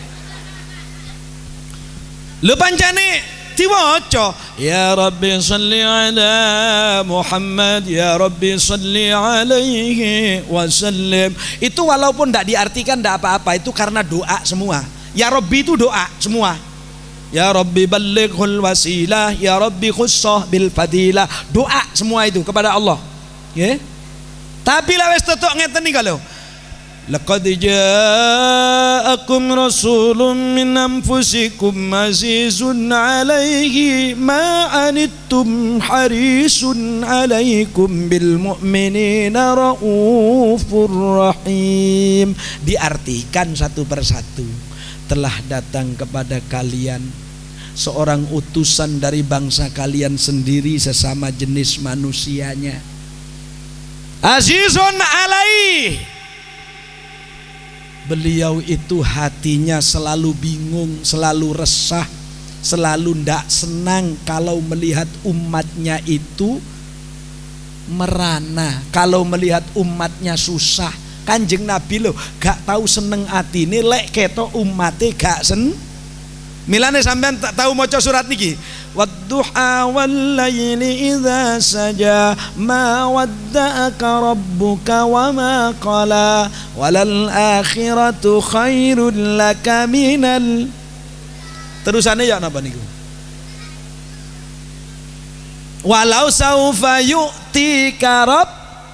Lho pancene diwaca ya Rabbi shalli ala Muhammad ya Rabbi shalli alaihi wasallam. Itu walaupun tidak diartikan tidak apa-apa, itu karena doa semua. Ya Rabbi itu doa semua. Ya Rabbi ballighul wasilah, ya Rabbi khussah bil fadilah. Doa semua itu kepada Allah. Nggih. Tapi lah wis tetok ngeten iki lho. Laqad ja'akum rasulun min anfusikum azizun 'alaihi ma 'anittum harisun 'alaikum bil mu'minina raufur rahim. Diartikan satu persatu. Telah datang kepada kalian seorang utusan dari bangsa kalian sendiri sesama jenis manusianya. Azizun alaih. Beliau itu hatinya selalu bingung, selalu resah, selalu ndak senang kalau melihat umatnya itu merana, kalau melihat umatnya susah. Kanjeng Nabi loh gak tahu seneng atine lek ketok umate gak sen. Milane sampean tak tahu maca surat niki. Wadduha wal laili idza saja ma wadda'aka rabbuka wa ma qala walal akhiratu khairul laka minal. Terusane ya napa niku? Walau saufa yu'tika rabb.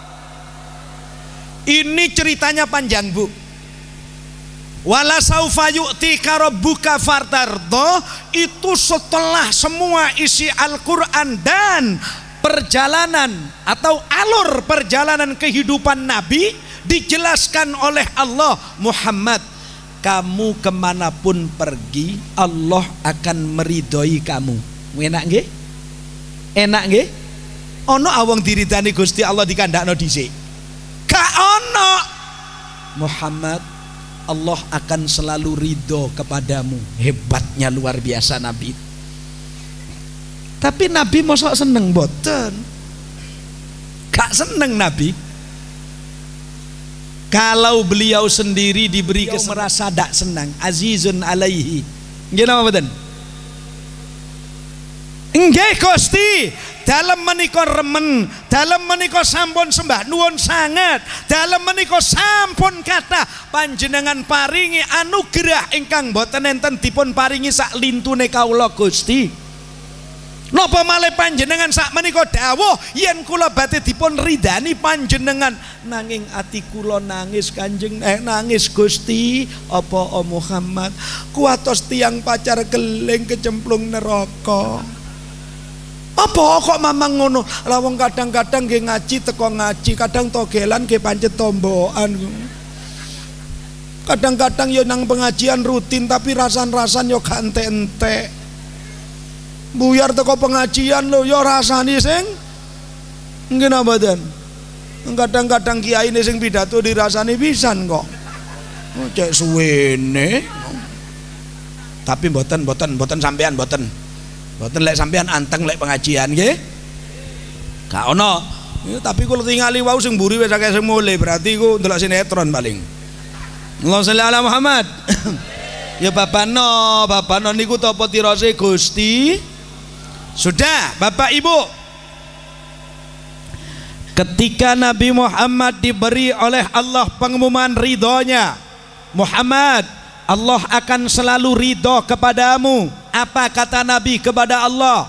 Ini ceritanya panjang Bu. Wala saufa yu'tika rabbuka fartardo, itu setelah semua isi Al-Quran dan perjalanan atau alur perjalanan kehidupan Nabi dijelaskan oleh Allah, Muhammad, kamu kemanapun pergi Allah akan meridhoi kamu. Enak nggih? Enak nggih? Ono awang diridani Gusti Allah dikandakno dhisik? Ka ono. Muhammad, Allah akan selalu ridho kepadamu. Hebatnya luar biasa Nabi. Tapi Nabi mosok seneng boten? Gak seneng Nabi. Kalau beliau sendiri diberi kesempatan merasa tak senang, azizun alaihi. Nggih napa mboten? Nggih Gusti, dalam menika remen, dalam menika sampun sembah nuwun sanget, dalam menika sampun kathah panjenengan paringi anugerah ingkang boten enten dipun paringi sak lintune kawula Gusti. Napa malih panjenengan sak menika dawuh yen kula badhe dipun ridani panjenengan, nanging ati kula nangis Kanjeng eh nangis Gusti, apa o Muhammad kuatos tiang pacar geling kecemplung neraka. Apa kok mamang ngono? Lah wong kadang-kadang nggih ngaji teko ngaji, kadang togelan nggih pancet tombokan. Kadang-kadang yo nang pengajian rutin tapi rasan-rasan yo gak entek-entek. Buyar teko pengajian lo yo rasani sing nggih napa mboten. Kadang-kadang kiai ini sing pidato dirasani pisan kok. Oh, cek suwene. Tapi mboten mboten mboten sampean mboten. Mboten lek sampean anteng lek pengajian nggih. Gak ono. Ya, tapi kula tingali wau sing mburi wis akeh sing mulih, berarti ku ndelok sinetron paling. Allahumma sholli ala Muhammad. Ya babano, babano niku tapa tirose Gusti? Sudah, Bapak Ibu. Ketika Nabi Muhammad diberi oleh Allah pengumuman ridhonya, Muhammad, Allah akan selalu ridho kepadamu. Apa kata Nabi kepada Allah?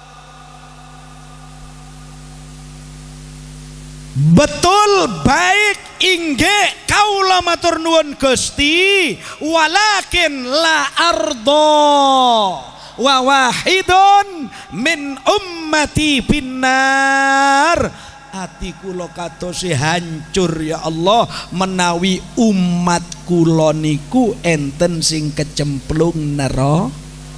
Betul, baik, inggih kaula matur nuwun Gusti, walakin la ardo wa wahidun min ummati finnar. Ati kula katose hancur ya Allah menawi umat kula niku enten sing kecemplung neraka.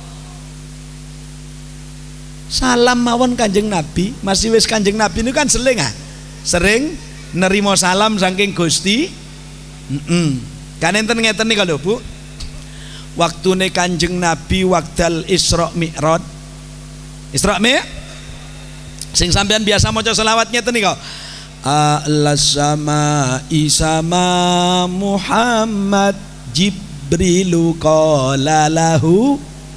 Salam mawon Kanjeng Nabi, masih wis Kanjeng Nabi niku kan seling ah. Sering nerima salam saking Gusti. Heeh. Kan enten ngeten nika lho Bu. Waktune Kanjeng Nabi wakdal Isra Mi'raj. Isra Mi'raj sing sampean biasa maca selawat ngeten nika. Alas sama isama Muhammad Jibrilu qala lahu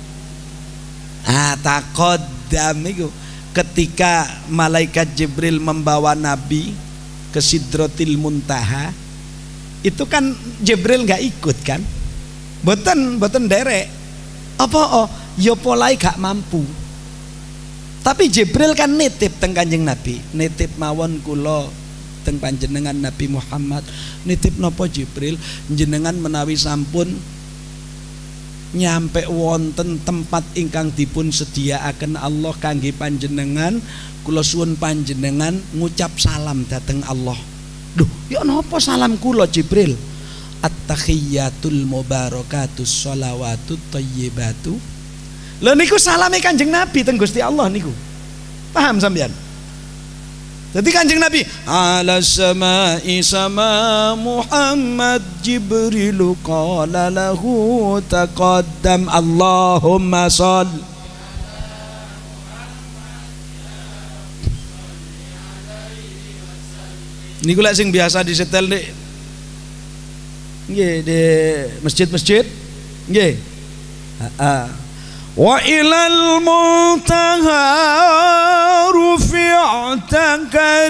ataqaddam niku. Ketika malaikat Jibril membawa Nabi ke Sidratil Muntaha, itu kan Jibril nggak ikut kan? Boten, boten derek. Apa oh? Ya polai gak mampu. Tapi Jibril kan nitip teng Kanjeng Nabi, nitip mawon kula teng panjenengan Nabi Muhammad. Nitip nopo Jibril? Jenengan menawi sampun nyampe wonten tempat ingkang dipun sediaaken Allah kangge panjenengan, kula suwun panjenengan ngucap salam dateng Allah. Duh, ya napa salam kula Jibril? At-tahiyyatul mubarakatus sholawatut thayyibatu. Lha niku salame Kanjeng Nabi teng Gusti Allah niku. Paham sampean? Jadi Kanjeng Nabi ala samai sama Muhammad Jibrilu qala lahu taqaddam Allahumma shol. Niku lek sing biasa disetel nek nggih di masjid-masjid nggih. Heeh. Wa ilal muntaha rufi'ta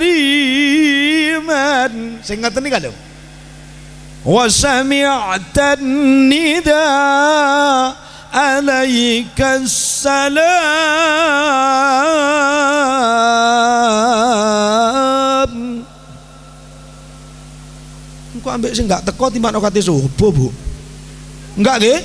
kariman. Sing ngoten niku lho. Wa sami'ta nida alaika salam. Engko ambek sing gak teko timbang kate sobo, Bu. Enggak nggih?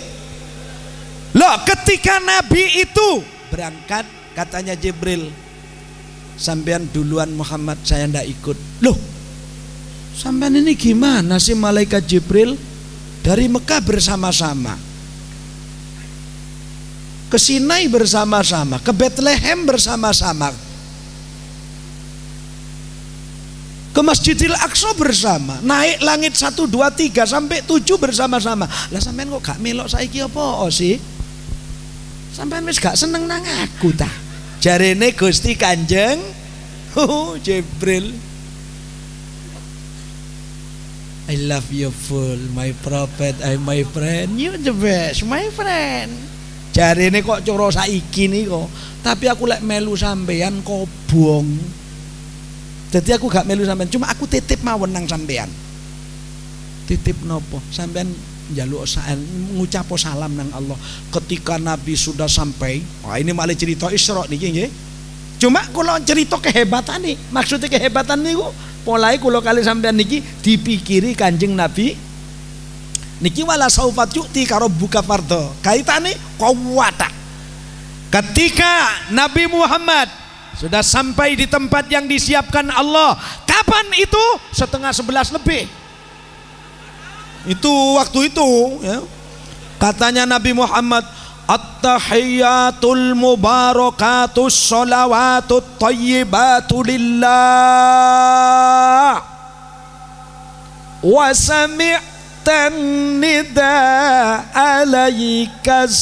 Loh, ketika Nabi itu berangkat, katanya Jibril, sampean duluan Muhammad, saya ndak ikut. Loh, sampean ini gimana sih? Malaikat Jibril dari Mekah bersama-sama, ke Sinai bersama-sama, ke Bethlehem bersama-sama, ke Masjidil Aqsa bersama, naik langit satu, dua, tiga sampai tujuh bersama-sama. Lah sampean kok gak melok saiki apa sih? Sampean wis gak seneng nang aku ta? Jarene Gusti Kanjeng oh, Jibril. I love you full, my prophet, I my friend, you the best, my friend. Jarene kok coro saiki nih kok, tapi aku lek melu sampean kobong. Jadi aku gak melu sampean, cuma aku titip mawon nang sampean. Titip nopo? Sampean njaluk ngucap salam nang Allah. Ketika Nabi sudah sampai, wah ini malah cerita Isra niki nggih. Cuma kula cerita kehebatan nih, maksudnya kehebatan niku mulai kula kali sampean niki dipikiri Kanjeng Nabi niki wala saufat yu'ti karo buka fardo. Kaitane kuwata. Ketika Nabi Muhammad sudah sampai di tempat yang disiapkan Allah, kapan itu? Setengah sebelas lebih. Itu waktu itu ya. Katanya Nabi Muhammad, at-tahiyyatul mubarakatus sholawatut thayyibatu lillah wa sami'tan nida alaikas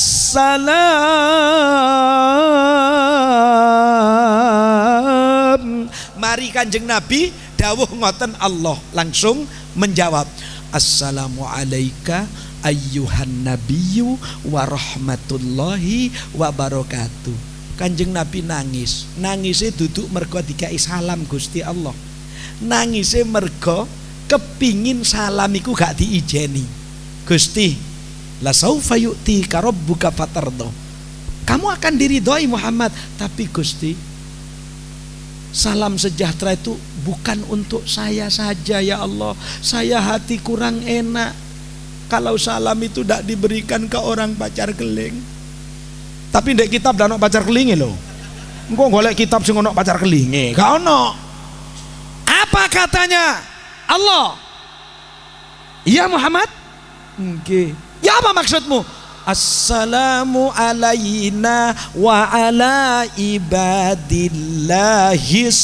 salam. Mari Kanjeng Nabi dawuh ngoten, Allah langsung menjawab, assalamu alayka ayyuhan nabiyyu wa rahmatullahi wa barakatuh. Kanjeng Nabi nangis. Nangisnya duduk mergo dikai salam Gusti Allah. Nangisnya mergo kepingin salam iku gak diijeni. Gusti, la saufa yu'tika rabbuka fatardo. Kamu akan diridhoi Muhammad, tapi Gusti, salam sejahtera itu bukan untuk saya saja ya Allah. Saya hati kurang enak kalau salam itu tidak diberikan ke orang pacar keling. Tapi ndek kitab dak ono pacar kelinge lho. Engko golek kitab sing ono pacar kelinge, gak ono. Apa katanya Allah? Ya Muhammad? Nggih. Ya apa maksudmu? Assalamu alayna wa ala ibadillahis.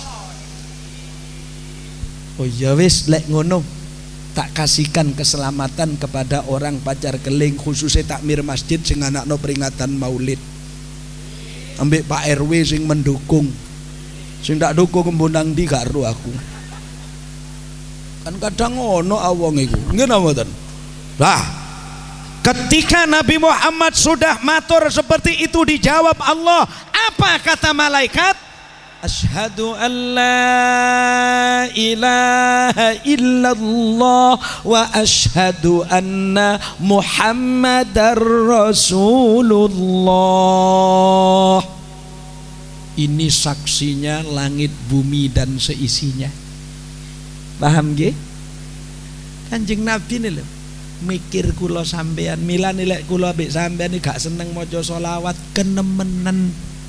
Oh ya wis lek ngono, tak kasihkan keselamatan kepada orang pacar keling, khususnya takmir masjid sing anakno peringatan Maulid. Ambek Pak R W sing mendukung. Sing tak dukung kembunang di gak ero aku. Kan kadang ngono awong iku. Nggih napa mboten? Lah, ketika Nabi Muhammad sudah matur seperti itu dijawab Allah, apa kata malaikat? Asyhadu an la ilaha illallah wa asyhadu anna Muhammadar Rasulullah. Ini saksinya langit bumi dan seisinya. Paham nggih? Kanjeng Nabi nih lho, mikir kula sampean, mila nilai kula mbek sampean gak seneng maca selawat kenemenan.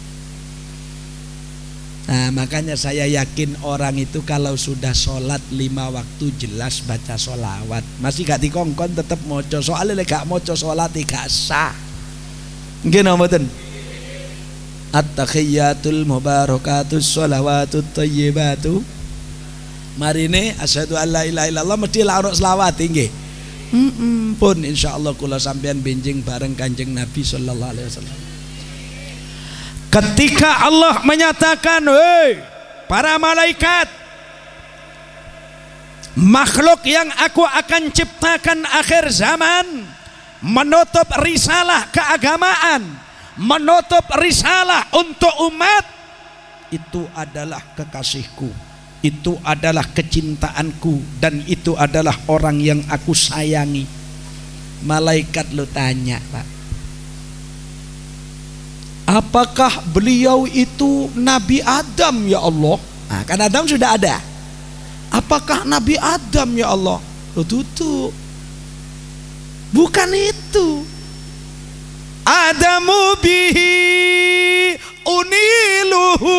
Nah makanya saya yakin orang itu kalau sudah sholat lima waktu jelas baca sholawat. Masih gak dikongkon tetap maca, soalnya lek gak maca sholat gak sah. Nggih napa mboten? At-tahiyyatul mubarakatus sholawatut thayyibatu. Marine asyhadu an la ilaha illallah mesti la ono selawat nggih. Mm pun insyaallah kula sampean benjing bareng Kanjeng Nabi sallallahu alaihi wasallam. Ketika Allah menyatakan, "Hei para malaikat, makhluk yang aku akan ciptakan akhir zaman menutup risalah keagamaan, menutup risalah untuk umat, itu adalah kekasihku, itu adalah kecintaanku, dan itu adalah orang yang aku sayangi." Malaikat lo tanya, Pak, apakah beliau itu Nabi Adam ya Allah? Nah, kan Adam sudah ada. Apakah Nabi Adam ya Allah? Lo tutup. Bukan itu. Adamu bihi uniluhu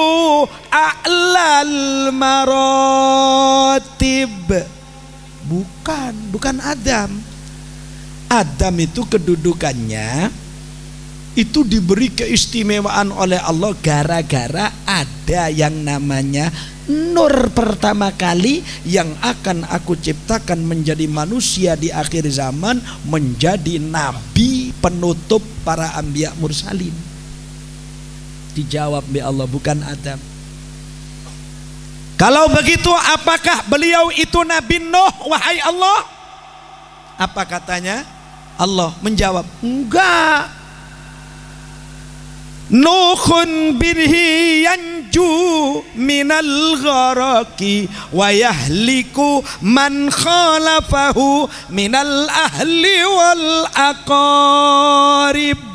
a'lal maratib. Bukan, bukan Adam. Adam itu kedudukannya itu diberi keistimewaan oleh Allah gara-gara ada yang namanya nur pertama kali yang akan aku ciptakan menjadi manusia di akhir zaman, menjadi nabi penutup para anbiya mursalin. Dijawab oleh Allah, bukan Adam. Kalau begitu apakah beliau itu Nabi Nuh wahai Allah? Apa katanya? Allah menjawab, enggak. Nuhun bihi yanju minal gharaqi wa yahliku man khalafahu minal ahli wal aqarib.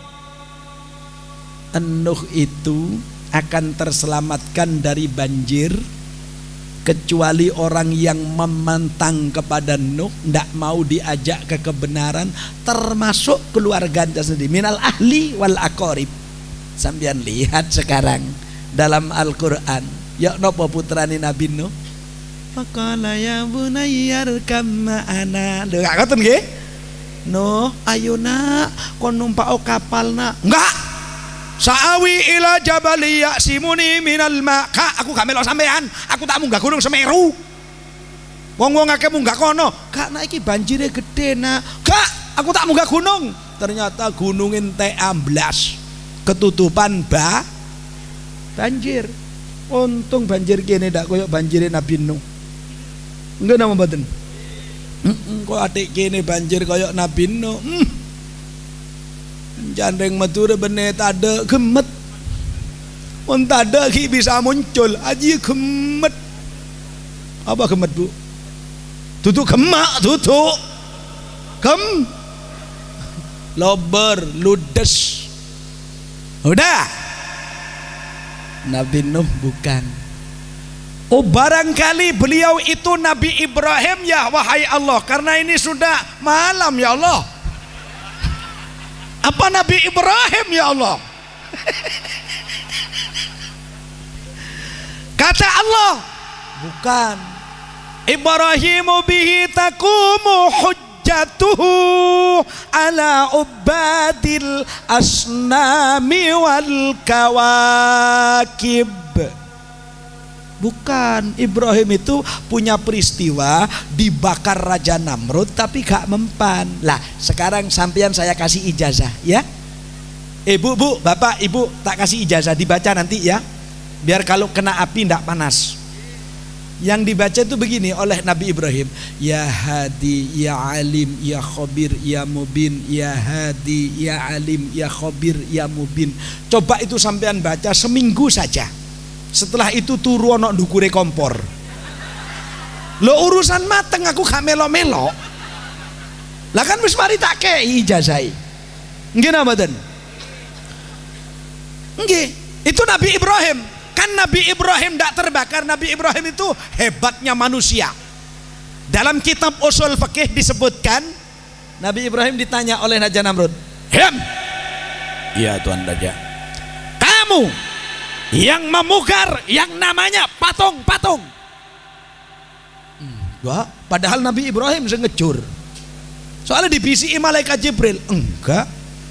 Nuh itu akan terselamatkan dari banjir kecuali orang yang memantang kepada Nuh, tidak mau diajak ke kebenaran, termasuk keluarganya sendiri, minal ahli wal aqarib. Sampeyan lihat sekarang dalam Al-Quran, ya nopo putrani Nabi Nuh, faqala ya bunayya arkam ma'ana. Lho gak ngoten nggih? Nuh, ayo nak kon numpak kapal nak. Enggak. Sa'awi ila jabali ya'simuni minal ma'. Kak, aku gak melok sampean, aku tak munggah gunung Semeru. Wong-wong akeh munggah kono. Kak, nak iki banjire gede nak. Kak, aku tak munggah gunung. Ternyata gunung entek amblas. Ketutupan ba banjir. Untung banjir kene ndak koyok banjire Nabi Nuh. Enggak nama mboten. Heeh, kok atik kene banjir koyok Nabi Nuh. Hmm. Jandeng metu bene tade gemet. Mun tade ki bisa muncul, aji gemet. Apa gemet, Bu? Tutuk gemak, tutuk. Gem. Lober, ludes. Udah. Nabi Nuh bukan. Oh, barangkali beliau itu Nabi Ibrahim ya wahai Allah, karena ini sudah malam ya Allah. Apa Nabi Ibrahim ya Allah? Kata Allah, bukan. Ibrahimu bihi taqumu hujjatuhu ala ubadil asnami wal kawakib. Bukan, Ibrahim itu punya peristiwa dibakar Raja Namrud tapi gak mempan. Lah sekarang sampean saya kasih ijazah ya. Ibu, bu, bapak, ibu tak kasih ijazah, dibaca nanti ya. Biar kalau kena api ndak panas. Yang dibaca itu begini oleh Nabi Ibrahim. Ya Hadi, Ya Alim, Ya Khabir, Ya Mubin. Ya Hadi, Ya Alim, Ya Khabir, Ya Mubin. Coba itu sampean baca seminggu saja. Setelah itu turu ono ndukure kompor. Lo urusan mateng aku gak melo-melo. Lah kan wis mari tak kei ijazah. Nggih napa mboten? Nggih, itu Nabi Ibrahim. Kan Nabi Ibrahim tidak terbakar. Nabi Ibrahim itu hebatnya manusia. Dalam kitab usul fikih disebutkan, Nabi Ibrahim ditanya oleh Raja Namrud, "Hem, iya Tuan Raja, kamu yang memugar yang namanya patung-patung." Enggak, padahal Nabi Ibrahim sengejur. Soalnya dibisiki malaikat Jibril. Enggak.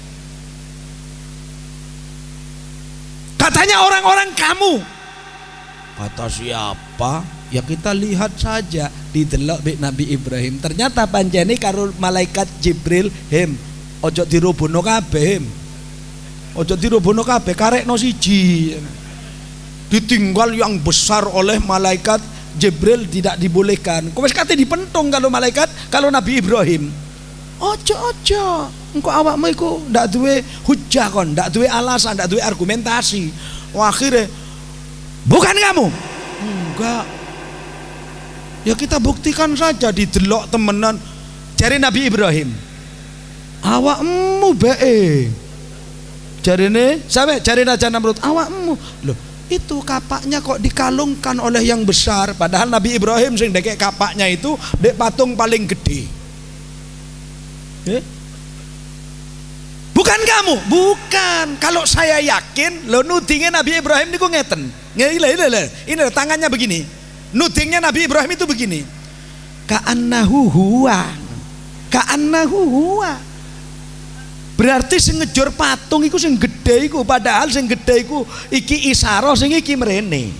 Katanya orang-orang kamu. Kata siapa? Ya kita lihat saja. Didelok bik Nabi Ibrahim. Ternyata pancene karo malaikat Jibril, "Hem, ojo dirobono kabeh, hem. Ojo dirobono kabeh, karekno siji." Ditinggal yang besar oleh malaikat Jibril tidak dibolehkan. Kok wis kate dipentung kalau malaikat, kalau Nabi Ibrahim. Ojo ojo, engko awakmu iku ndak duwe hujah kon, ndak duwe alasan, ndak duwe argumentasi. Wah, akhirnya bukan kamu. Enggak. Ya kita buktikan saja, didelok temenan. Jari Nabi Ibrahim, awakmu bae. Jarine sampe jari Raja Namrud, awakmu. Loh, itu kapaknya kok dikalungkan oleh yang besar, padahal Nabi Ibrahim sing ndekek kapaknya itu dek patung paling gede. Eh? Bukan kamu, bukan. Kalau saya yakin, lo nudingnya Nabi Ibrahim niku ngeten. Ini tangannya begini. Nudingnya Nabi Ibrahim itu begini. Ka'annahu huwa. Ka'annahu huwa. Berarti sing ngejor patung iku sing gedhe iku, padahal sing gedhe iku iki isara, sing iki mrene.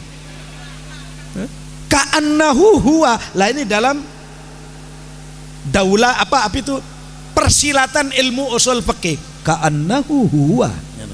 Ka'annahu huwa. Lah ini dalam daulah apa apa itu persilatan ilmu usul fikih. Ka'annahu huwa.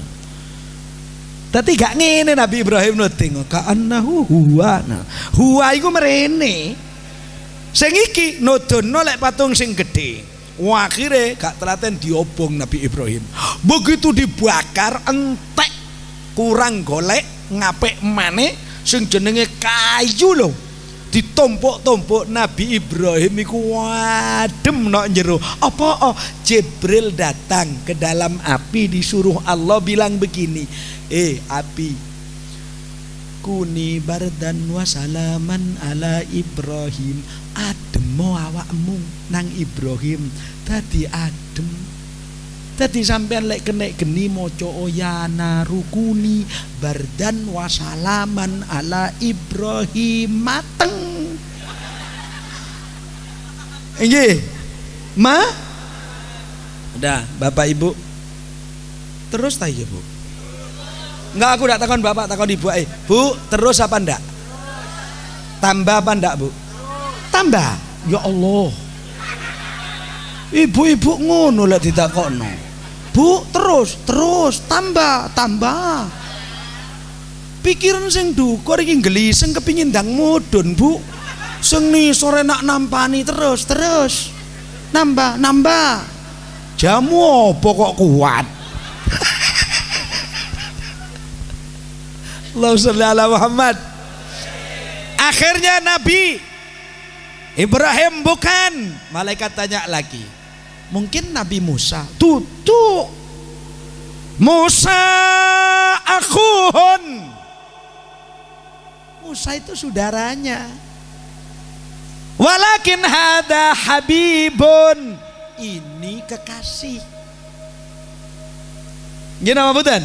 Tapi gak ngene Nabi Ibrahim nuding. Ka'annahu huwa. Nah, huwa iku mrene. Sing iki nudono lek patung sing gedhe. Akhire gak telaten diobong Nabi Ibrahim. Begitu dibakar entek kurang golek ngapik maneh sing jenenge kayu lho. Ditompok-tompok Nabi Ibrahim iku wadem nok njero. Apa oh, Jibril datang ke dalam api disuruh Allah bilang begini, eh api, kuni bardan wa salaman ala Ibrahim. Adem mo awakmu nang Ibrahim, tadi adem. Tadi sampean lek kena geni maca oyana rukuni bardan wasalaman ala Ibrahim mateng. Nggih. Ma? Udah, Bapak Ibu. Terus ta ya, Bu? Enggak, aku ndak takon Bapak, takon Ibu ae. Bu, terus apa ndak? Tambah apa ndak, Bu? Tambah. Ya Allah. Ibu-ibu ngono lek ditakokno. Bu, terus, terus, tambah, tambah. Pikiran sing dukur iki geliseng kepingin ndang mudun, Bu. Sing ni sore nak nampani terus, terus. Nambah, nambah. Jamu apa kok kuat? Allahumma sholli ala Muhammad. Akhirnya Nabi Ibrahim bukan. Malaikat tanya lagi. Mungkin Nabi Musa. Tutu Musa akhun. Musa itu saudaranya. Walakin hada habibun. Ini kekasih. Gimana Budan?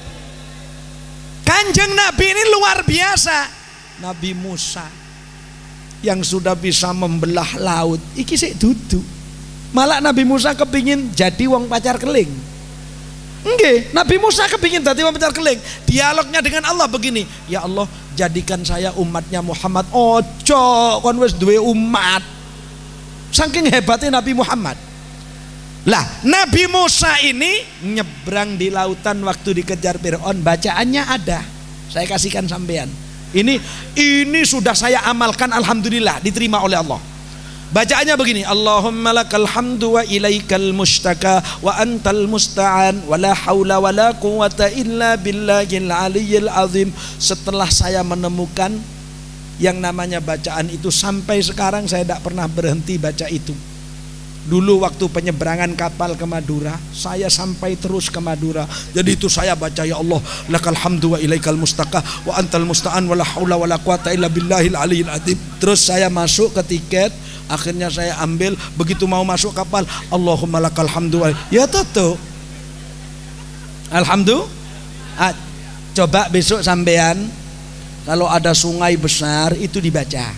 Kanjeng Nabi ini luar biasa. Nabi Musa yang sudah bisa membelah laut, iki sik duduk. Malah Nabi Musa kepingin jadi wong pacar keling. Nggih, Nabi Musa kepingin jadi wong pacar keling. Dialognya dengan Allah begini, ya Allah jadikan saya umatnya Muhammad. Ojo kon wis duwe umat. Saking hebatnya Nabi Muhammad. Lah Nabi Musa ini nyebrang di lautan waktu dikejar Fir'aun, bacaannya ada. Saya kasihkan sampean. Ini ini sudah saya amalkan, alhamdulillah diterima oleh Allah. Bacaannya begini, Allahumma lakal hamdu wa ilaikal mustaka wa antal musta'an wa la hawla wa la quwata illa billahil aliyyil azim. Setelah saya menemukan yang namanya bacaan itu, sampai sekarang saya tidak pernah berhenti baca itu. Dulu waktu penyeberangan kapal ke Madura, saya sampai terus ke Madura. Jadi itu saya baca, ya Allah lakal hamdu wa ilaikal mustaka wa antal musta'an wa la hawla wa la quwata illa billahil aliyyil azim. Terus saya masuk ke tiket. Akhirnya saya ambil, begitu mau masuk kapal, Allahumma lakal hamdu wa ya toto. Alhamdulillah. Ah, coba besok sampean kalau ada sungai besar itu dibaca.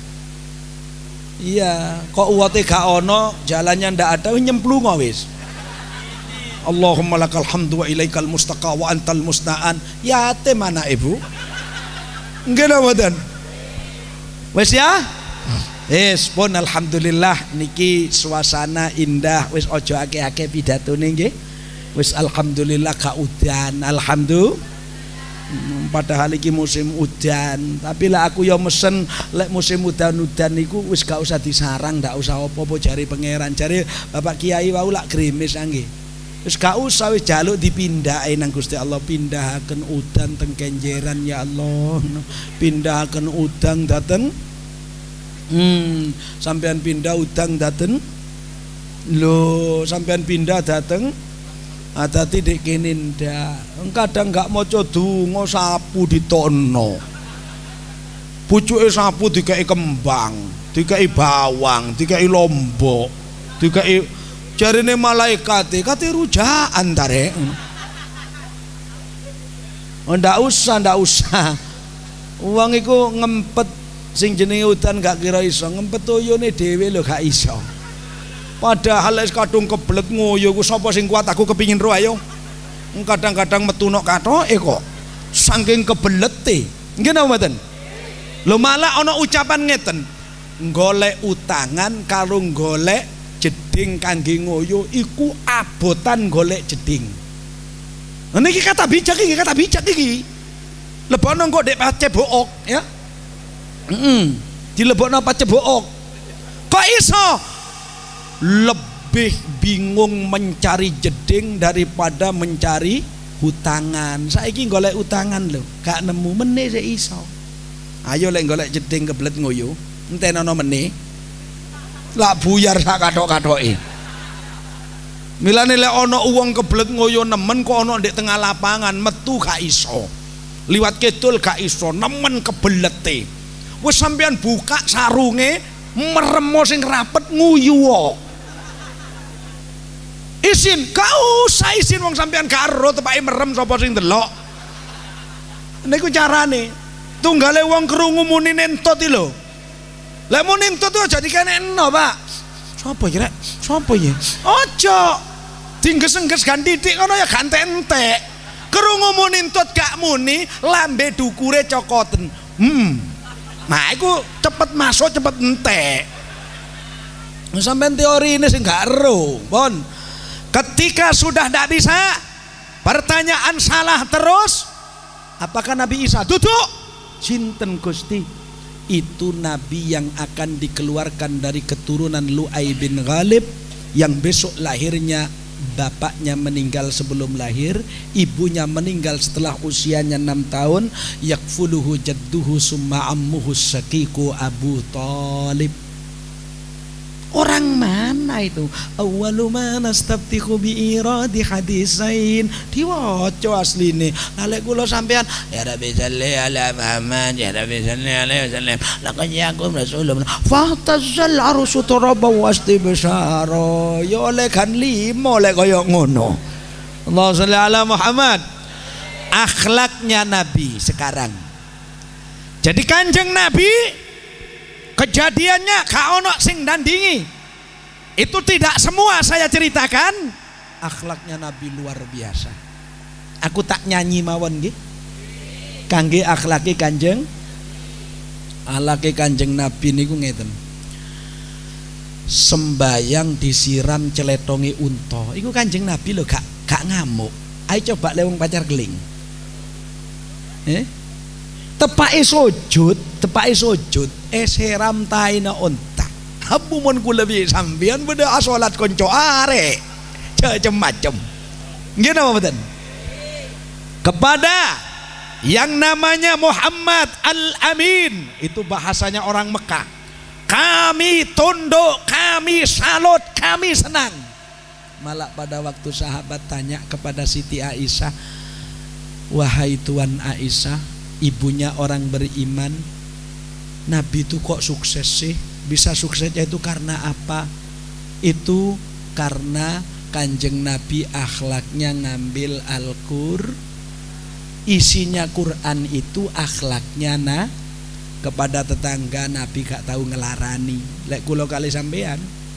Iya, kok uwate gak ono, jalannya ndak ada, nyemplung wis. Allahumma lakal hamdu wa ilaikal mustaqa wa antal musta'an. Ya te mana Ibu? Nggih mboten. Wis ya? Wis pun alhamdulillah niki suasana indah. Wis ojo akeh-akeh pidatone nggih. Wis alhamdulillah gak udan. Alhamdulillah. Padahal iki musim udan, tapi lah aku ya mesen lek musim udan-udan niku wis gak usah disarang, ndak usah apa-apa jari pangeran. Jari Bapak Kiai wau lak grimis nggih. Wis gak usah, wis jaluk dipindahe nang Gusti Allah, pindahaken udan teng Kenjeran ya Allah. Pindahaken udan dateng Hmm, sampean pindah udang dateng. Lho, sampean pindah dateng. Hati-hati dek kene ndak. Kadang gak maca donga sapu ditono. Pucuke sapu dikei kembang, dikei bawang, dikei lombok, dikei Jarine malaikat kate rujaan tare. Oh ndak usah, ndak usah. Wong iku ngempet sing jenenge udan gak kira iso, ngempet toyone dhewe lho gak iso. Padahal wis kadung kebelet ngoyo ku sapa sing kuat aku kepingin ro ayo. Kadang-kadang metu nok kathoke kok. Saking kebelete. Nggih napa mboten? Lho malah ana ucapan ngeten. Golek utangan karo golek jeding kangge ngoyo iku abotan golek jeding. Niki kata bijak iki, kata bijak iki. Lebokno kok dek pacebook ya. Heeh. Dilebokno pacebook. Kok iso? Lebih bingung mencari jeding daripada mencari hutangan. Saiki golek utangan lho, gak nemu meneh sik iso. Ayo lek golek jeding kebelet ngoyo, entenono meneh. Lak buyar sak kathok-kathoke. Milane lek ana wong kebelet ngoyo nemen kok ana ndek tengah lapangan metu gak iso. Liwat kidul gak iso, nemen kebelete. Wis sampean buka sarunge, meremo sing rapet nguyu. Isin, gak usah isin wong sampean gak ero tepake merem sapa sing delok. Niku carane. Tunggale wong krungu muni nentot iki lho. Lek muni nentot aja dikenekno, Pak. Sopo iki rek? Sopo iki? Ojo. Dingges-engges ganti titik ngono ya gak entek. Krungu muni entut gak muni, lambe dukure cokoten. Hmm. Nah, iku cepet masuk, cepet entek. Sampeyan teori ini sing gak ero, pon. Ketika sudah ndak bisa, pertanyaan salah terus. Apakah Nabi Isa? Duduk. Sinten Gusti? Itu nabi yang akan dikeluarkan dari keturunan Lu'ay bin Ghalib yang besok lahirnya bapaknya meninggal sebelum lahir, ibunya meninggal setelah usianya enam tahun. Yakfuluhu jadduhu summa ammuhu syaqiqu Abu Thalib. Orang mana itu? Awwalu ma nastabtihu bi iradi hadisain. Diwaca asline. Lalek kula sampean ya Rabbi salli ala Muhammad ya Rabbi salli alaihi wasallam. Laqad yakum rasulullah. Fahtazal arsu turaba wastibsyara. Ya oleh kan limo lek kaya ngono. Allahumma shalli ala Muhammad. Akhlaknya Nabi sekarang. Jadi Kanjeng Nabi kejadiannya gak ono sing dandingi. Itu tidak semua saya ceritakan. Akhlaknya Nabi luar biasa. Aku tak nyanyi mawon nggih. Kangge akhlake Kanjeng Akhlake Kanjeng Nabi niku ngeten. Sembayang disiram celetonge unta. Iku Kanjeng Nabi lho gak gak ngamuk. Ayo coba le wong pacar keling. Eh? Tepake sujud, tepake sujud, eseram taina unta. Abumun kula bi sampean beda salat konco arek. Macam-macam. Nggih napa mboten? Kepada yang namanya Muhammad Al-Amin, itu bahasanya orang Mekah. Kami tunduk, kami salut, kami senang. Malah pada waktu sahabat tanya kepada Siti Aisyah, wahai Tuan Aisyah, ibunya orang beriman, Nabi itu kok sukses sih? Bisa suksesnya itu karena apa? Itu karena Kanjeng Nabi akhlaknya ngambil Al-Qur, isinya Quran itu akhlaknya nah kepada tetangga Nabi gak tahu ngelarani. Lek kula kali sampean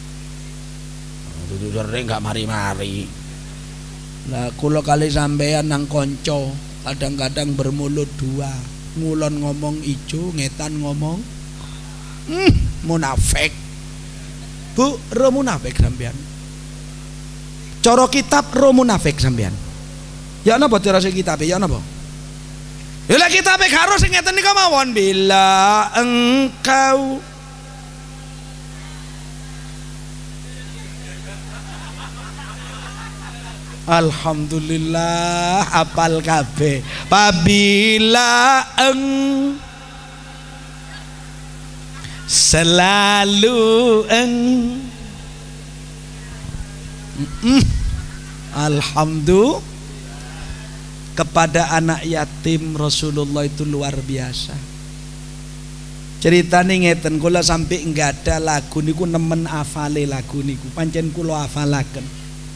dudu sering gak mari-mari. Lah kula kali sampean nang konco kadang-kadang bermulut dua, ngulon ngomong ijo, ngetan ngomong hmm, munafik. Bu, ro munafik sampean. Cara kitab ro munafik sampean. Ya napa cara kitab ya napa? Ya lek kitab karo sing ngeten niku mawon, bila engkau alhamdulillah apal kabeh. Pabila eng selalu eng mm, alhamdulillah kepada anak yatim Rasulullah itu luar biasa. Ceritane ngeten, kula sampai enggak ada lagu niku nemen afale lagu niku. Pancen kula afalaken.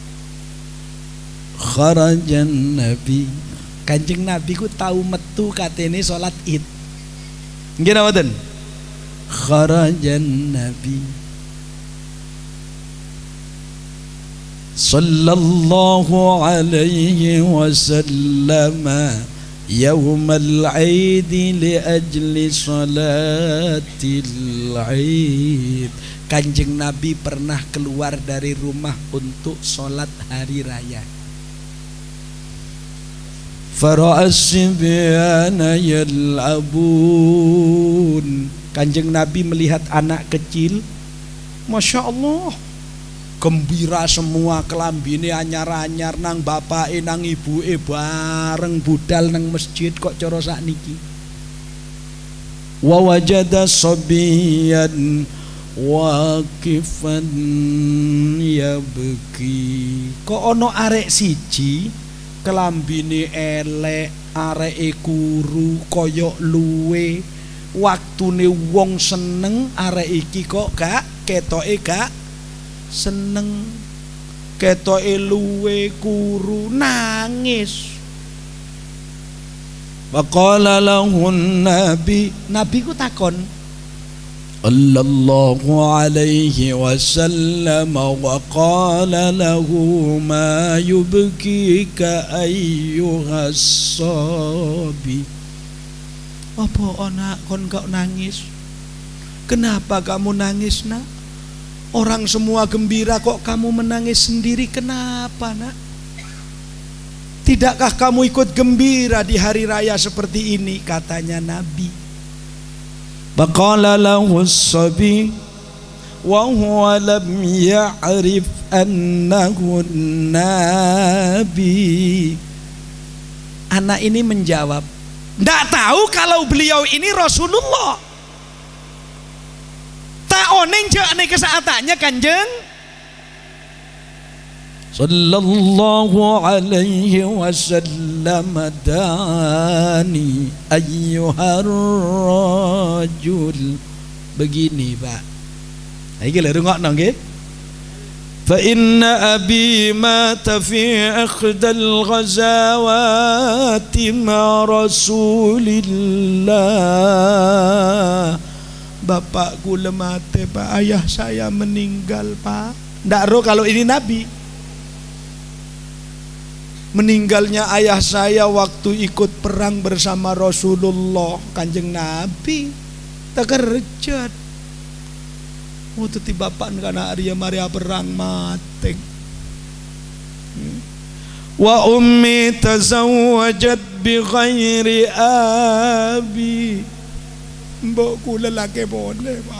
Kharajan Nabi. Kanjeng Nabi ku tahu metu katene salat Id. Nggih napa mboten? Kharajan Nabi sallallahu alaihi wasallam yaumal Eid li ajli salatil Eid. Kanjeng Nabi pernah keluar dari rumah untuk sholat hari raya. Fara'as-sibyana yal'abun. Kanjeng Nabi melihat anak kecil, Masya Allah, gembira semua, kelambine anyar-anyar, nang bapake nang ibuke bareng budal nang masjid kok cara sakniki. Wa wajada sabiyan waqifan yabki. Kok ono arek siji kelambine elek, areke kuru koyok luwe, waktune wong seneng, arek iki kok gak ketoke gak seneng, ketoke luwe kuru, nangis. Waqala lahun nabi, nabi ku takon sallallahu alaihi wasallam wa qala lahu ma yubkika ayyuhas sabi. Apa anak kon kok nangis? Kenapa kamu nangis nak? Orang semua gembira kok kamu menangis sendiri, kenapa nak? Tidakkah kamu ikut gembira di hari raya seperti ini? Katanya Nabi. Faqala lahu as-sabi wa huwa lam ya'rif annahu nabi. Anak ini menjawab, ndak tahu kalau beliau ini Rasulullah. Tak oneng jane kesaatannya Kanjeng sallallahu alaihi wasallam dani ayyuhar rajul. Begini Pak, iki lho rungokno nggih. Fa inna abi mata fi akhdal ghazawati ma Rasulillah. Bapakku lemate Pak, ayah saya meninggal Pak. Ndak roh kalau ini Nabi. Meninggalnya ayah saya waktu ikut perang bersama Rasulullah. Kanjeng Nabi tak kerja. Oh teti bapak kana Arya Maria perang mateng. Wa ummi tazawwajat bi ghairi abi. Mbokku lelaki boleh Pak.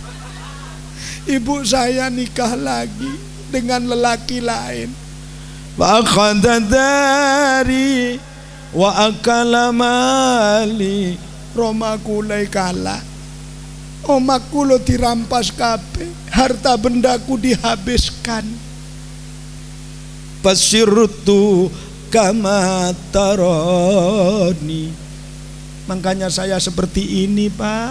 Ibu saya nikah lagi dengan lelaki lain. Wa akhadha dari wa akala mali. Romaku lai kalah, omaku lo dirampas kabeh, harta bendaku dihabiskan. Fasirtu kama tarani. Makanya saya seperti ini Pak.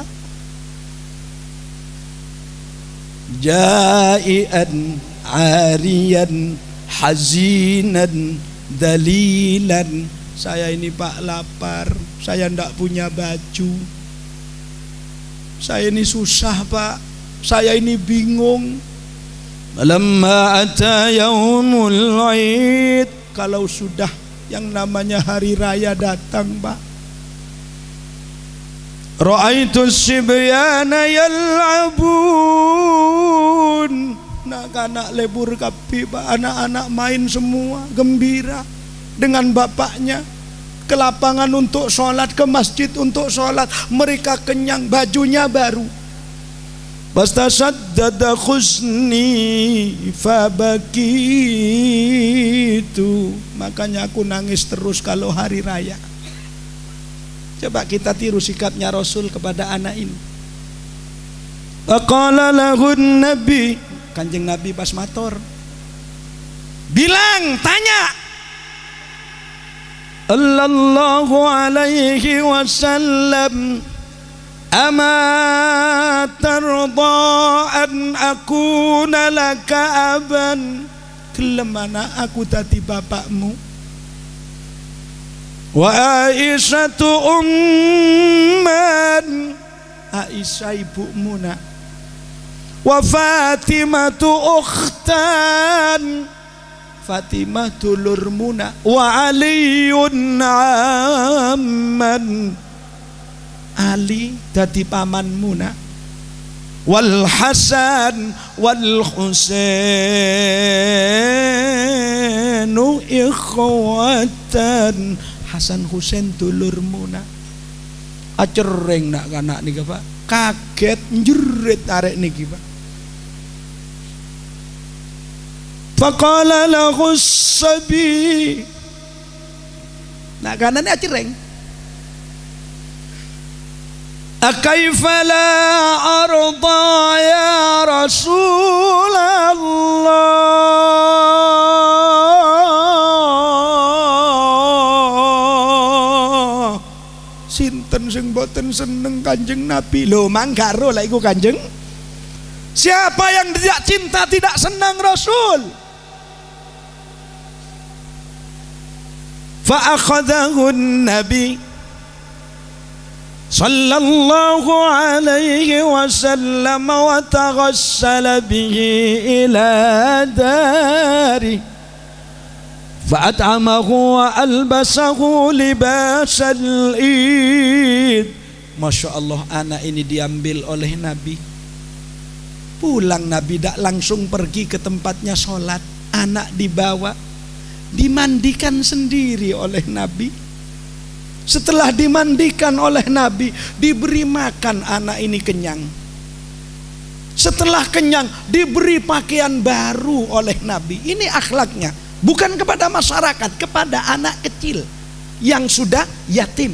Jai'an ariyan hazinan dalilan. Saya ini Pak lapar, saya ndak punya baju, saya ini susah Pak, saya ini bingung. Lamma ata yaumul Eid, kalau sudah yang namanya hari raya datang Pak, ra'aitu sibyana yal'abun. Anak-anak lebur kapi Pak, anak-anak main semua gembira dengan bapaknya, ke lapangan untuk sholat, ke masjid untuk sholat. Mereka kenyang, bajunya baru. Fastasaddada khusni fabakitu. Makanya aku nangis terus kalau hari raya. Coba kita tiru sikapnya Rasul kepada anak ini. Faqala lahun nabi, Kanjeng Nabi pas matur bilang, tanya, sallallahu alaihi wasallam, Ama tarda an akuna laka aban, gelem anak aku tadi bapakmu. Wa Aisyatu umman, Aisyah ibumu nak. Wa Fatimatu ukhtan, Fatimah dulurmu nak. Wa Aliyun amman, Ali dadi pamanmu nak. Wal Hasan wal Husainu ikhwatan, Hasan Husain dulurmu nak. Acereng nak kanak nika Pak, kaget njerit arek niki Pak. Faqala lahu sabi, nak kanane acereng. Akaifa la arda ya Rasulullah, sinten sing boten seneng Kanjeng Nabi. Lho manggaro lah iku Kanjeng. Siapa yang tidak cinta tidak senang Rasul? Fa akhadahu Nabi sallallahu alaihi wasallam wa taghassala bihi ila dari fa at'amahu wa albasahu libasal id. Masya Allah, anak ini diambil oleh Nabi. Pulang Nabi tidak langsung pergi ke tempatnya sholat, anak dibawa dimandikan sendiri oleh Nabi. Setelah dimandikan oleh Nabi, diberi makan, anak ini kenyang. Setelah kenyang, diberi pakaian baru oleh Nabi. Ini akhlaknya, bukan kepada masyarakat, kepada anak kecil yang sudah yatim.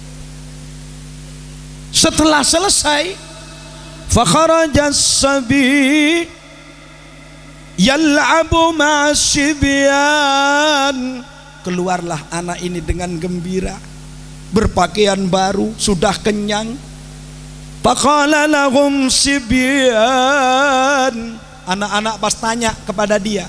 Setelah selesai, fakharajas sabi yal'abu ma'asibyan, keluarlah anak ini dengan gembira, berpakaian baru, sudah kenyang. Faqala lahum sibyan, anak-anak pas tanya kepada dia,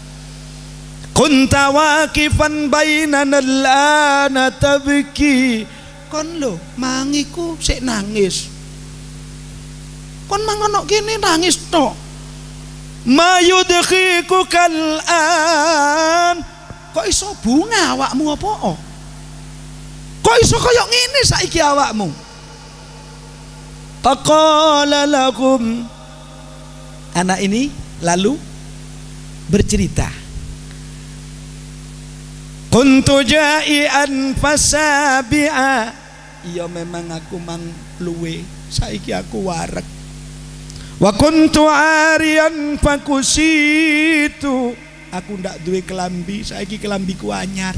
kunta waqifan bainana al'ana tabki, kon lo mangiku sik nangis, kon mangono kene nangis tok. Ma yudkhiku kal'an, kok iso bunga awakmu apa? Kok iso kaya ngene saiki awakmu? Faqala lakum, anak ini lalu bercerita, kuntu ja'ian fasabi'a, iya memang aku mang luwe, saiki aku wareg. Wa kuntu arian fakusitu, aku ndak duwe kelambi, saiki kelambiku anyar.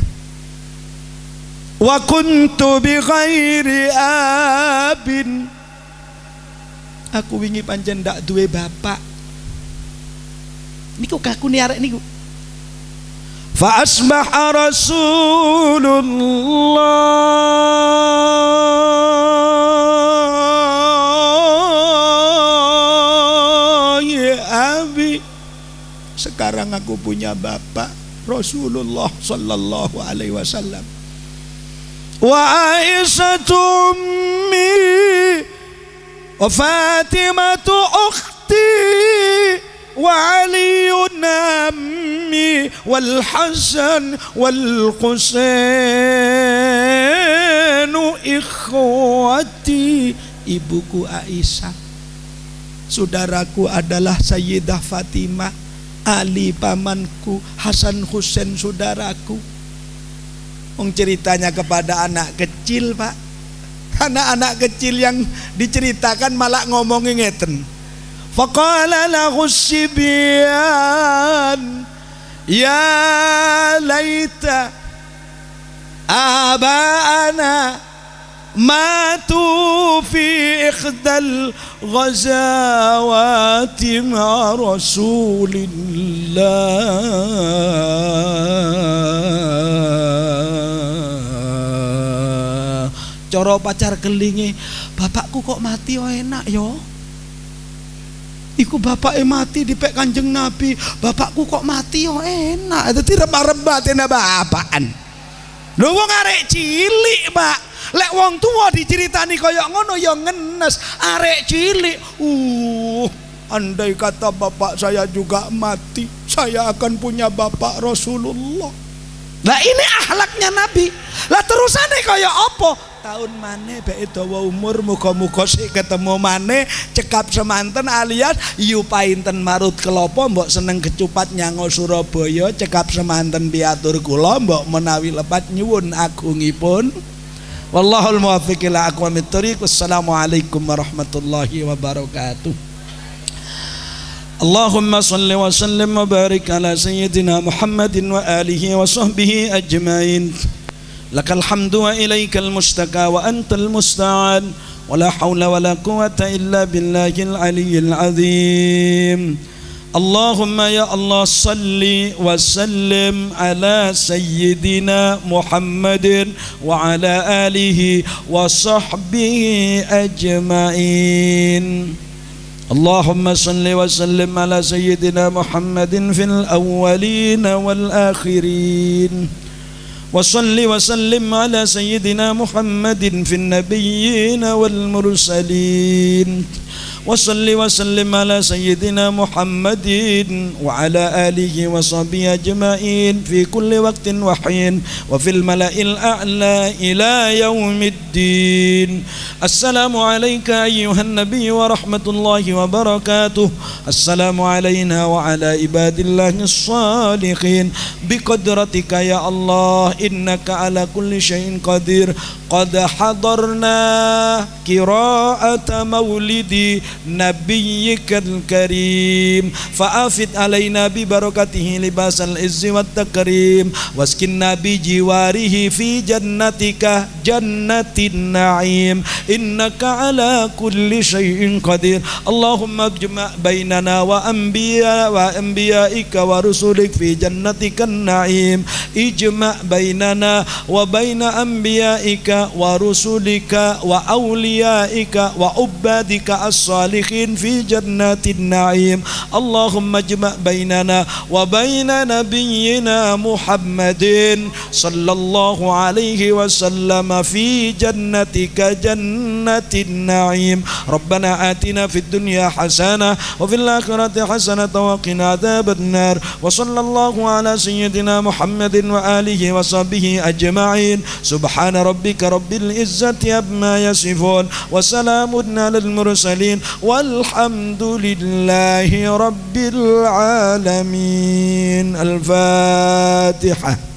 Wa kuntu bi ghairi abin, aku wingi pancen ndak duwe bapak. Niku kakune arek niku. Fa asbaha Rasulullah ya abi, sekarang aku punya bapak, Rasulullah sallallahu alaihi wasallam. Wa Aisyatu ummi wa Fatimatu ukhti wa Aliyun ammi wal Hasan wal Husainu ikhwati, ibuku Aisyah, saudaraku adalah Sayyidah Fatimah, Ali pamanku, Hasan Husain saudaraku. Ong ceritanya kepada anak kecil Pak, anak-anak kecil yang diceritakan malah ngomongin ngeten. Faqala lahu sibyan ya laita abana matu fi ikhdal ghazawati ma Rasulillah. Coro pacar kelingi, bapakku kok mati oh enak yo. Iku bapaknya mati di pek Kanjeng Nabi, bapakku kok mati yo enak. Dadi rebah-rebah tena bapaan. Lho wong arek cilik, Pak. Lek wong tua diceritani kaya ngono ya ngenes. Arek cilik, uh, andai kata bapak saya juga mati, saya akan punya bapak Rasulullah. Lah ini akhlaknya Nabi. Lah terusane kaya apa? Tahun maneh bek dawa umur muga-muga sik ketemu maneh cekap semanten alias yupainten marut kelopo mbok seneng kecupat nyango Surabaya cekap semanten piatur kula mbok menawi lepat nyuwun agungipun. Wallahul muwaffiq ila aqwamit thoriq. Wassalamualaikum warahmatullahi wabarakatuh. Allahumma salli wa sallim wa barik ala sayyidina Muhammadin wa alihi wa sahbihi ajmain. Lakal hamdu wa ilaikal mustaka wa antal musta'an wa la hawla wa la quwwata illa billahil aliyyil azim. Allahumma ya Allah salli wa sallim ala sayyidina Muhammadin wa ala alihi wa sahbihi ajmain. Allahumma salli wa sallim ala sayyidina Muhammadin fil awwalin wal akhirin. وصل وسلم على سيدنا محمد في النبيين والمرسلين. وصل وسلم على سيدنا محمد وعلى آله وصحبه أجمعين في كل وقت وحين وفي الملأ الأعلى إلى يوم الدين. السلام عليك أيها النبي ورحمة الله وبركاته. السلام علينا وعلى عباد الله الصالحين بقدرتك يا الله إنك على كل شيء قدير. قد حضرنا قراءة مولد نبيك الكريم فأفد علينا ببركته لباس العز والتكريم واسكننا بجواره في جنتك جنة النعيم إنك على كل شيء قدير. اللهم اجمع بيننا وأنبياء وأنبيائك ورسلك في جنتك النعيم. اجمع بيننا وبين أنبيائك ورسلك وأوليائك وعبادك الصالحين في جنات النعيم. اللهم اجمع بيننا وبين نبينا محمد صلى الله عليه وسلم في جنتك جنة النعيم. ربنا آتنا في الدنيا حسنة وفي الآخرة حسنة وقنا عذاب النار. وصلى الله على سيدنا محمد وآله وصحبه أجمعين. سبحان ربك رب العزة عما يصفون وسلام على المرسلين والحمد لله رب العالمين. الفاتحة.